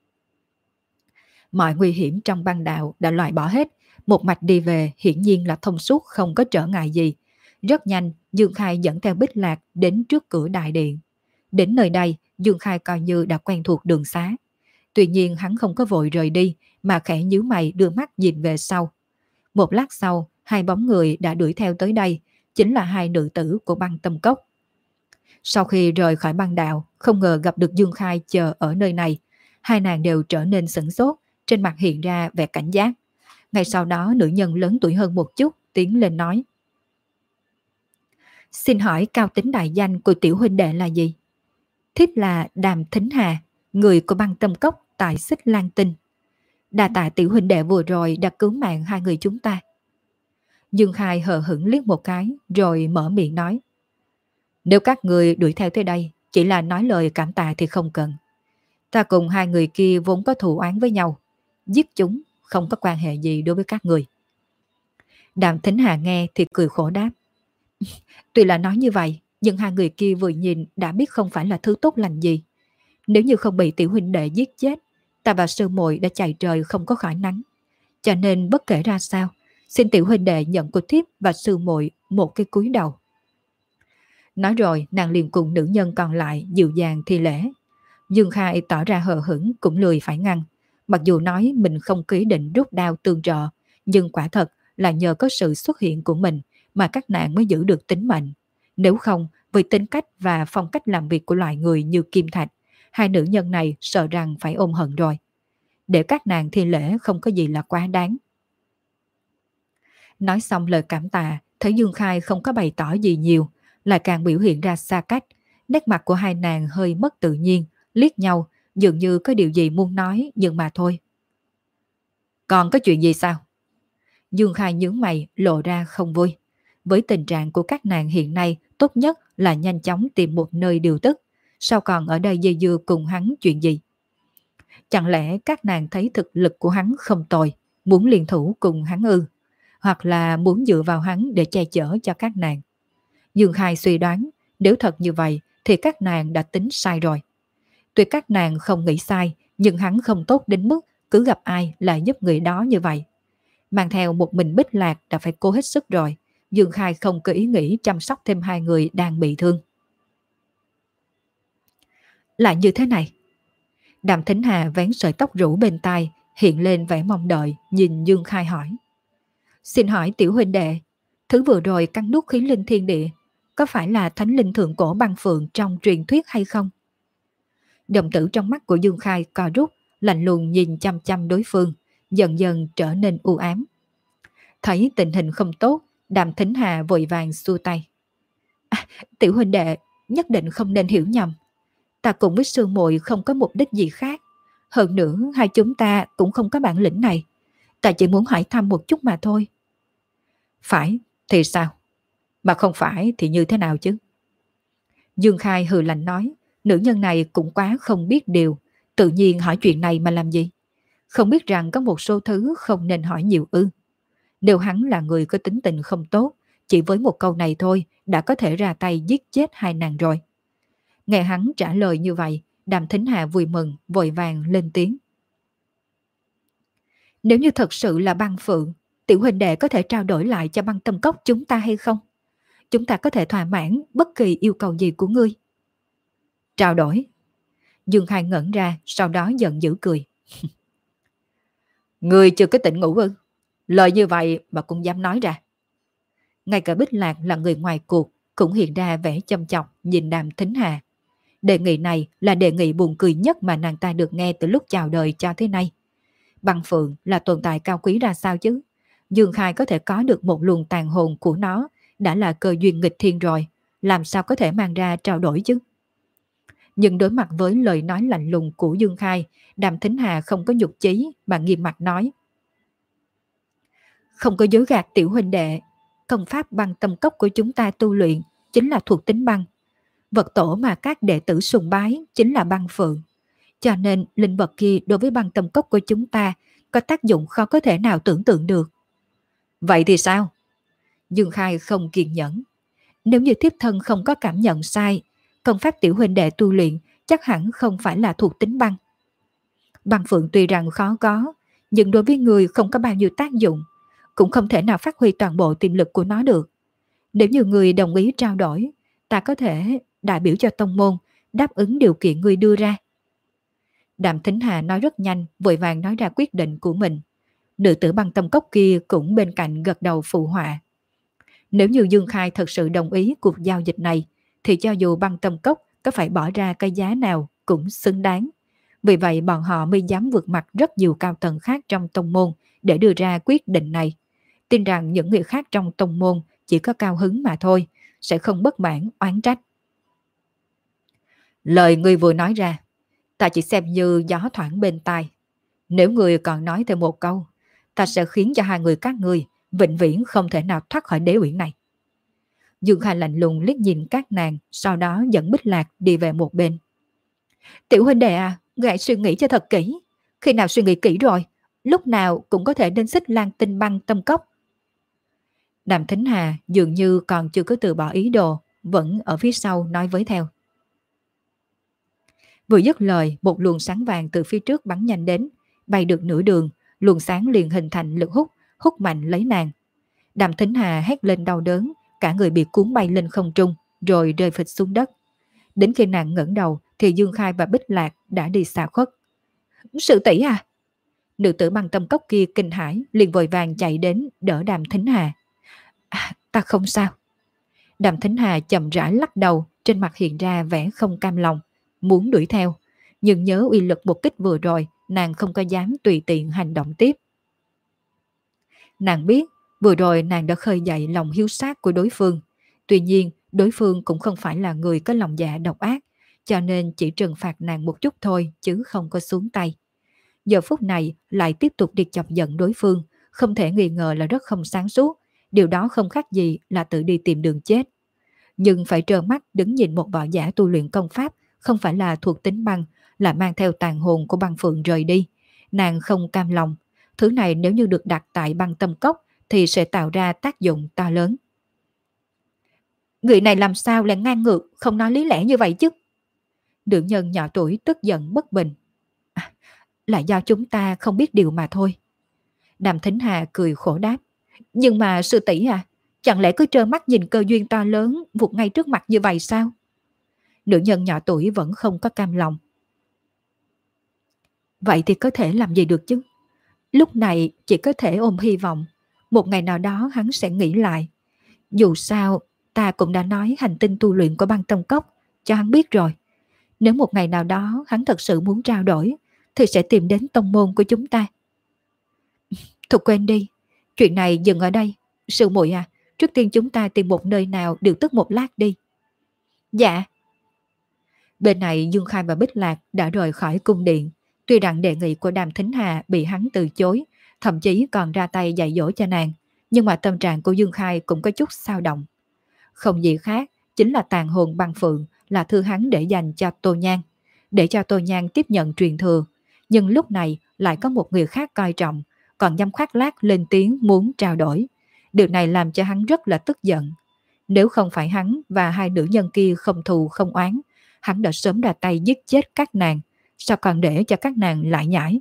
Mọi nguy hiểm trong băng đạo đã loại bỏ hết, một mạch đi về hiển nhiên là thông suốt không có trở ngại gì. Rất nhanh, Dương Khai dẫn theo Bích Lạc đến trước cửa đại điện. Đến nơi đây, Dương Khai coi như đã quen thuộc đường xá. Tuy nhiên hắn không có vội rời đi, mà khẽ nhíu mày đưa mắt nhìn về sau. Một lát sau, hai bóng người đã đuổi theo tới đây, chính là hai nữ tử của băng tâm cốc. Sau khi rời khỏi băng đạo, không ngờ gặp được Dương Khai chờ ở nơi này. Hai nàng đều trở nên sửng sốt, trên mặt hiện ra vẻ cảnh giác. Ngay sau đó nữ nhân lớn tuổi hơn một chút tiến lên nói: xin hỏi cao tính đại danh của tiểu huynh đệ là gì? Thiếp là Đàm Thính Hà, người của băng tâm cốc tại Xích Lan Tinh. Đa tạ tiểu huynh đệ vừa rồi đã cứu mạng hai người chúng ta. Dương Khai hờ hững liếc một cái rồi mở miệng nói: nếu các người đuổi theo tới đây chỉ là nói lời cảm tạ thì không cần. Ta cùng hai người kia vốn có thù oán với nhau, giết chúng không có quan hệ gì đối với các người. Đàm Thính Hà nghe thì cười khổ đáp: tuy là nói như vậy, nhưng hai người kia vừa nhìn đã biết không phải là thứ tốt lành gì. Nếu như không bị tiểu huynh đệ giết chết, ta và sư muội đã chạy trời không có khỏi nắng. Cho nên bất kể ra sao, xin tiểu huynh đệ nhận của thiếp và sư muội một cái cúi đầu. Nói rồi nàng liền cùng nữ nhân còn lại dịu dàng thi lễ. Dương Khai tỏ ra hờ hững cũng lười phải ngăn. Mặc dù nói mình không ký định rút đao tương trợ, nhưng quả thật là nhờ có sự xuất hiện của mình mà các nàng mới giữ được tính mệnh. Nếu không, với tính cách và phong cách làm việc của loại người như Kim Thạch, hai nữ nhân này sợ rằng phải ôm hận rồi. Để các nàng thi lễ không có gì là quá đáng. Nói xong lời cảm tạ, thấy Dương Khai không có bày tỏ gì nhiều, lại càng biểu hiện ra xa cách. Nét mặt của hai nàng hơi mất tự nhiên, liếc nhau, dường như có điều gì muốn nói nhưng mà thôi. Còn có chuyện gì sao? Dương Khai nhướng mày lộ ra không vui. Với tình trạng của các nàng hiện nay, tốt nhất là nhanh chóng tìm một nơi điều tức. Sao còn ở đây dây dưa cùng hắn chuyện gì? Chẳng lẽ các nàng thấy thực lực của hắn không tồi, muốn liên thủ cùng hắn ư? Hoặc là muốn dựa vào hắn để che chở cho các nàng? Dương Khai suy đoán, nếu thật như vậy thì các nàng đã tính sai rồi. Tuy các nàng không nghĩ sai, nhưng hắn không tốt đến mức cứ gặp ai lại giúp người đó như vậy. Mang theo một mình Bích Lạc đã phải cố hết sức rồi. Dương Khai không có ý nghĩ chăm sóc thêm hai người đang bị thương. Lại như thế này. Đàm Thính Hà vén sợi tóc rủ bên tai, hiện lên vẻ mong đợi, nhìn Dương Khai hỏi. Xin hỏi tiểu huynh đệ, thứ vừa rồi cắn nuốt khí linh thiên địa, có phải là thánh linh thượng cổ băng phượng trong truyền thuyết hay không? Đồng tử trong mắt của Dương Khai co rút, lạnh lùng nhìn chăm chăm đối phương, dần dần trở nên u ám. Thấy tình hình không tốt, Đàm Thính Hà vội vàng xua tay. Tiểu huynh đệ, nhất định không nên hiểu nhầm. Ta cùng với sư muội không có mục đích gì khác. Hơn nữa, hai chúng ta cũng không có bản lĩnh này. Ta chỉ muốn hỏi thăm một chút mà thôi. Phải thì sao? Mà không phải thì như thế nào chứ? Dương Khai hừ lạnh nói, nữ nhân này cũng quá không biết điều, tự nhiên hỏi chuyện này mà làm gì? Không biết rằng có một số thứ không nên hỏi nhiều ư? Nếu hắn là người có tính tình không tốt, chỉ với một câu này thôi đã có thể ra tay giết chết hai nàng rồi. Nghe hắn trả lời như vậy, Đàm Thính Hà vui mừng, vội vàng lên tiếng. Nếu như thật sự là băng phượng, tiểu huynh đệ có thể trao đổi lại cho băng tâm cốc chúng ta hay không? Chúng ta có thể thỏa mãn bất kỳ yêu cầu gì của ngươi. Trao đổi? Dương Khai ngẩn ra, sau đó giận dữ cười. Ngươi chưa có tỉnh ngủ ư? Lời như vậy mà cũng dám nói ra. Ngay cả Bích Lạc là người ngoài cuộc cũng hiện ra vẻ châm chọc nhìn Đàm Thính Hà. Đề nghị này là đề nghị buồn cười nhất mà nàng ta được nghe từ lúc chào đời cho thế nay. Băng phượng là tồn tại cao quý ra sao chứ? Dương Khai có thể có được một luồng tàn hồn của nó đã là cơ duyên nghịch thiên rồi, làm sao có thể mang ra trao đổi chứ? Nhưng đối mặt với lời nói lạnh lùng của Dương Khai, Đàm Thính Hà không có nhục chí mà nghiêm mặt nói. Không có dối gạt tiểu huynh đệ, công pháp băng tâm cốc của chúng ta tu luyện chính là thuộc tính băng. Vật tổ mà các đệ tử sùng bái chính là băng phượng. Cho nên linh vật kia đối với băng tâm cốc của chúng ta có tác dụng khó có thể nào tưởng tượng được. Vậy thì sao? Dương Khai không kiên nhẫn. Nếu như thiếp thân không có cảm nhận sai, công pháp tiểu huynh đệ tu luyện chắc hẳn không phải là thuộc tính băng. Băng phượng tuy rằng khó có, nhưng đối với người không có bao nhiêu tác dụng, cũng không thể nào phát huy toàn bộ tiềm lực của nó được. Nếu như người đồng ý trao đổi, ta có thể đại biểu cho tông môn đáp ứng điều kiện người đưa ra. Đàm Thính Hà nói rất nhanh, vội vàng nói ra quyết định của mình. Nữ tử băng tâm cốc kia cũng bên cạnh gật đầu phụ họa. Nếu như Dương Khai thật sự đồng ý cuộc giao dịch này, thì cho dù băng tâm cốc có phải bỏ ra cái giá nào cũng xứng đáng. Vì vậy bọn họ mới dám vượt mặt rất nhiều cao tầng khác trong tông môn để đưa ra quyết định này. Tin rằng những người khác trong tông môn chỉ có cao hứng mà thôi, sẽ không bất mãn oán trách. Lời ngươi vừa nói ra, ta chỉ xem như gió thoảng bên tai. Nếu ngươi còn nói thêm một câu, ta sẽ khiến cho hai người các ngươi vĩnh viễn không thể nào thoát khỏi đế uyển này. Dương Khai lạnh lùng liếc nhìn các nàng, sau đó dẫn Bích Lạc đi về một bên. Tiểu huynh đệ à, ngươi hãy suy nghĩ cho thật kỹ. Khi nào suy nghĩ kỹ rồi, lúc nào cũng có thể đến xích Lan Tinh băng tâm cốc. Đàm Thính Hà dường như còn chưa có từ bỏ ý đồ, vẫn ở phía sau nói với theo. Vừa dứt lời, một luồng sáng vàng từ phía trước bắn nhanh đến, bay được nửa đường, luồng sáng liền hình thành lực hút, hút mạnh lấy nàng. Đàm Thính Hà hét lên đau đớn, cả người bị cuốn bay lên không trung, rồi rơi phịch xuống đất. Đến khi nàng ngẩng đầu, thì Dương Khai và Bích Lạc đã đi xa khuất. Sự tỷ à? Nữ tử băng tâm cốc kia kinh hãi, liền vội vàng chạy đến đỡ Đàm Thính Hà. Ta không sao. Đàm Thính Hà chậm rãi lắc đầu, trên mặt hiện ra vẻ không cam lòng, muốn đuổi theo, nhưng nhớ uy lực một kích vừa rồi, nàng không có dám tùy tiện hành động tiếp. Nàng biết, vừa rồi nàng đã khơi dậy lòng hiếu sát của đối phương. Tuy nhiên, đối phương cũng không phải là người có lòng dạ độc ác, cho nên chỉ trừng phạt nàng một chút thôi chứ không có xuống tay. Giờ phút này lại tiếp tục đi chọc giận đối phương, không thể nghi ngờ là rất không sáng suốt. Điều đó không khác gì là tự đi tìm đường chết. Nhưng phải trơ mắt đứng nhìn một võ giả tu luyện công pháp không phải là thuộc tính băng, là mang theo tàn hồn của băng phượng rời đi. Nàng không cam lòng. Thứ này nếu như được đặt tại băng tâm cốc thì sẽ tạo ra tác dụng to lớn. Người này làm sao lại ngang ngược, không nói lý lẽ như vậy chứ? Nữ nhân nhỏ tuổi tức giận bất bình. À, là do chúng ta không biết điều mà thôi. Đàm Thính Hà cười khổ đáp. Nhưng mà sư tỷ à, chẳng lẽ cứ trơ mắt nhìn cơ duyên to lớn vụt ngay trước mặt như vậy sao? Nữ nhân nhỏ tuổi vẫn không có cam lòng. Vậy thì có thể làm gì được chứ? Lúc này chỉ có thể ôm hy vọng. Một ngày nào đó hắn sẽ nghĩ lại. Dù sao, ta cũng đã nói hành tinh tu luyện của băng tông cốc cho hắn biết rồi. Nếu một ngày nào đó hắn thật sự muốn trao đổi, thì sẽ tìm đến tông môn của chúng ta. Thôi quên đi, chuyện này dừng ở đây. Sư muội à, trước tiên chúng ta tìm một nơi nào điều tức một lát đi. Dạ. Bên này Dương Khai và Bích Lạc đã rời khỏi cung điện. Tuy rằng đề nghị của Đàm Thính Hà bị hắn từ chối, thậm chí còn ra tay dạy dỗ cho nàng, nhưng mà tâm trạng của Dương Khai cũng có chút xao động. Không gì khác, chính là tàn hồn băng phượng là thư hắn để dành cho Tô Nhan, để cho Tô Nhan tiếp nhận truyền thừa. Nhưng lúc này lại có một người khác coi trọng, còn dám khoác lác lên tiếng muốn trao đổi. Điều này làm cho hắn rất là tức giận. Nếu không phải hắn và hai nữ nhân kia không thù không oán, hắn đã sớm ra tay giết chết các nàng, sao còn để cho các nàng lại nhảy.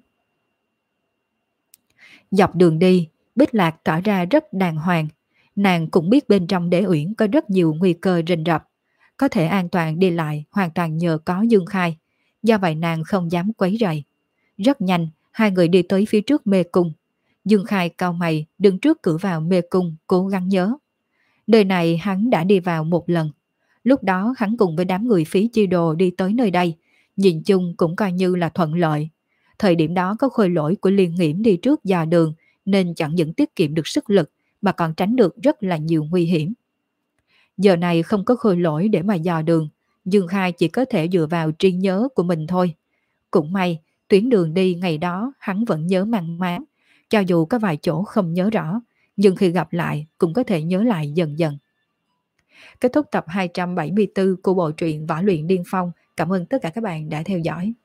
Dọc đường đi, Bích Lạc tỏ ra rất đàng hoàng. Nàng cũng biết bên trong Đế Uyển có rất nhiều nguy cơ rình rập. Có thể an toàn đi lại hoàn toàn nhờ có Dương Khai. Do vậy nàng không dám quấy rầy. Rất nhanh, hai người đi tới phía trước mê cung. Dương Khai cau mày đứng trước cửa vào mê cung cố gắng nhớ. Nơi này hắn đã đi vào một lần. Lúc đó hắn cùng với đám người Phí Chi Đồ đi tới nơi đây. Nhìn chung cũng coi như là thuận lợi. Thời điểm đó có khôi lỗi của Liên Nghiễm đi trước dò đường, nên chẳng những tiết kiệm được sức lực mà còn tránh được rất là nhiều nguy hiểm. Giờ này không có khôi lỗi để mà dò đường, Dương Khai chỉ có thể dựa vào trí nhớ của mình thôi. Cũng may, tuyến đường đi ngày đó hắn vẫn nhớ mang máng, cho dù có vài chỗ không nhớ rõ, nhưng khi gặp lại cũng có thể nhớ lại dần dần. Kết thúc tập 274 của bộ truyện Võ Luyện Điên Phong. Cảm ơn tất cả các bạn đã theo dõi.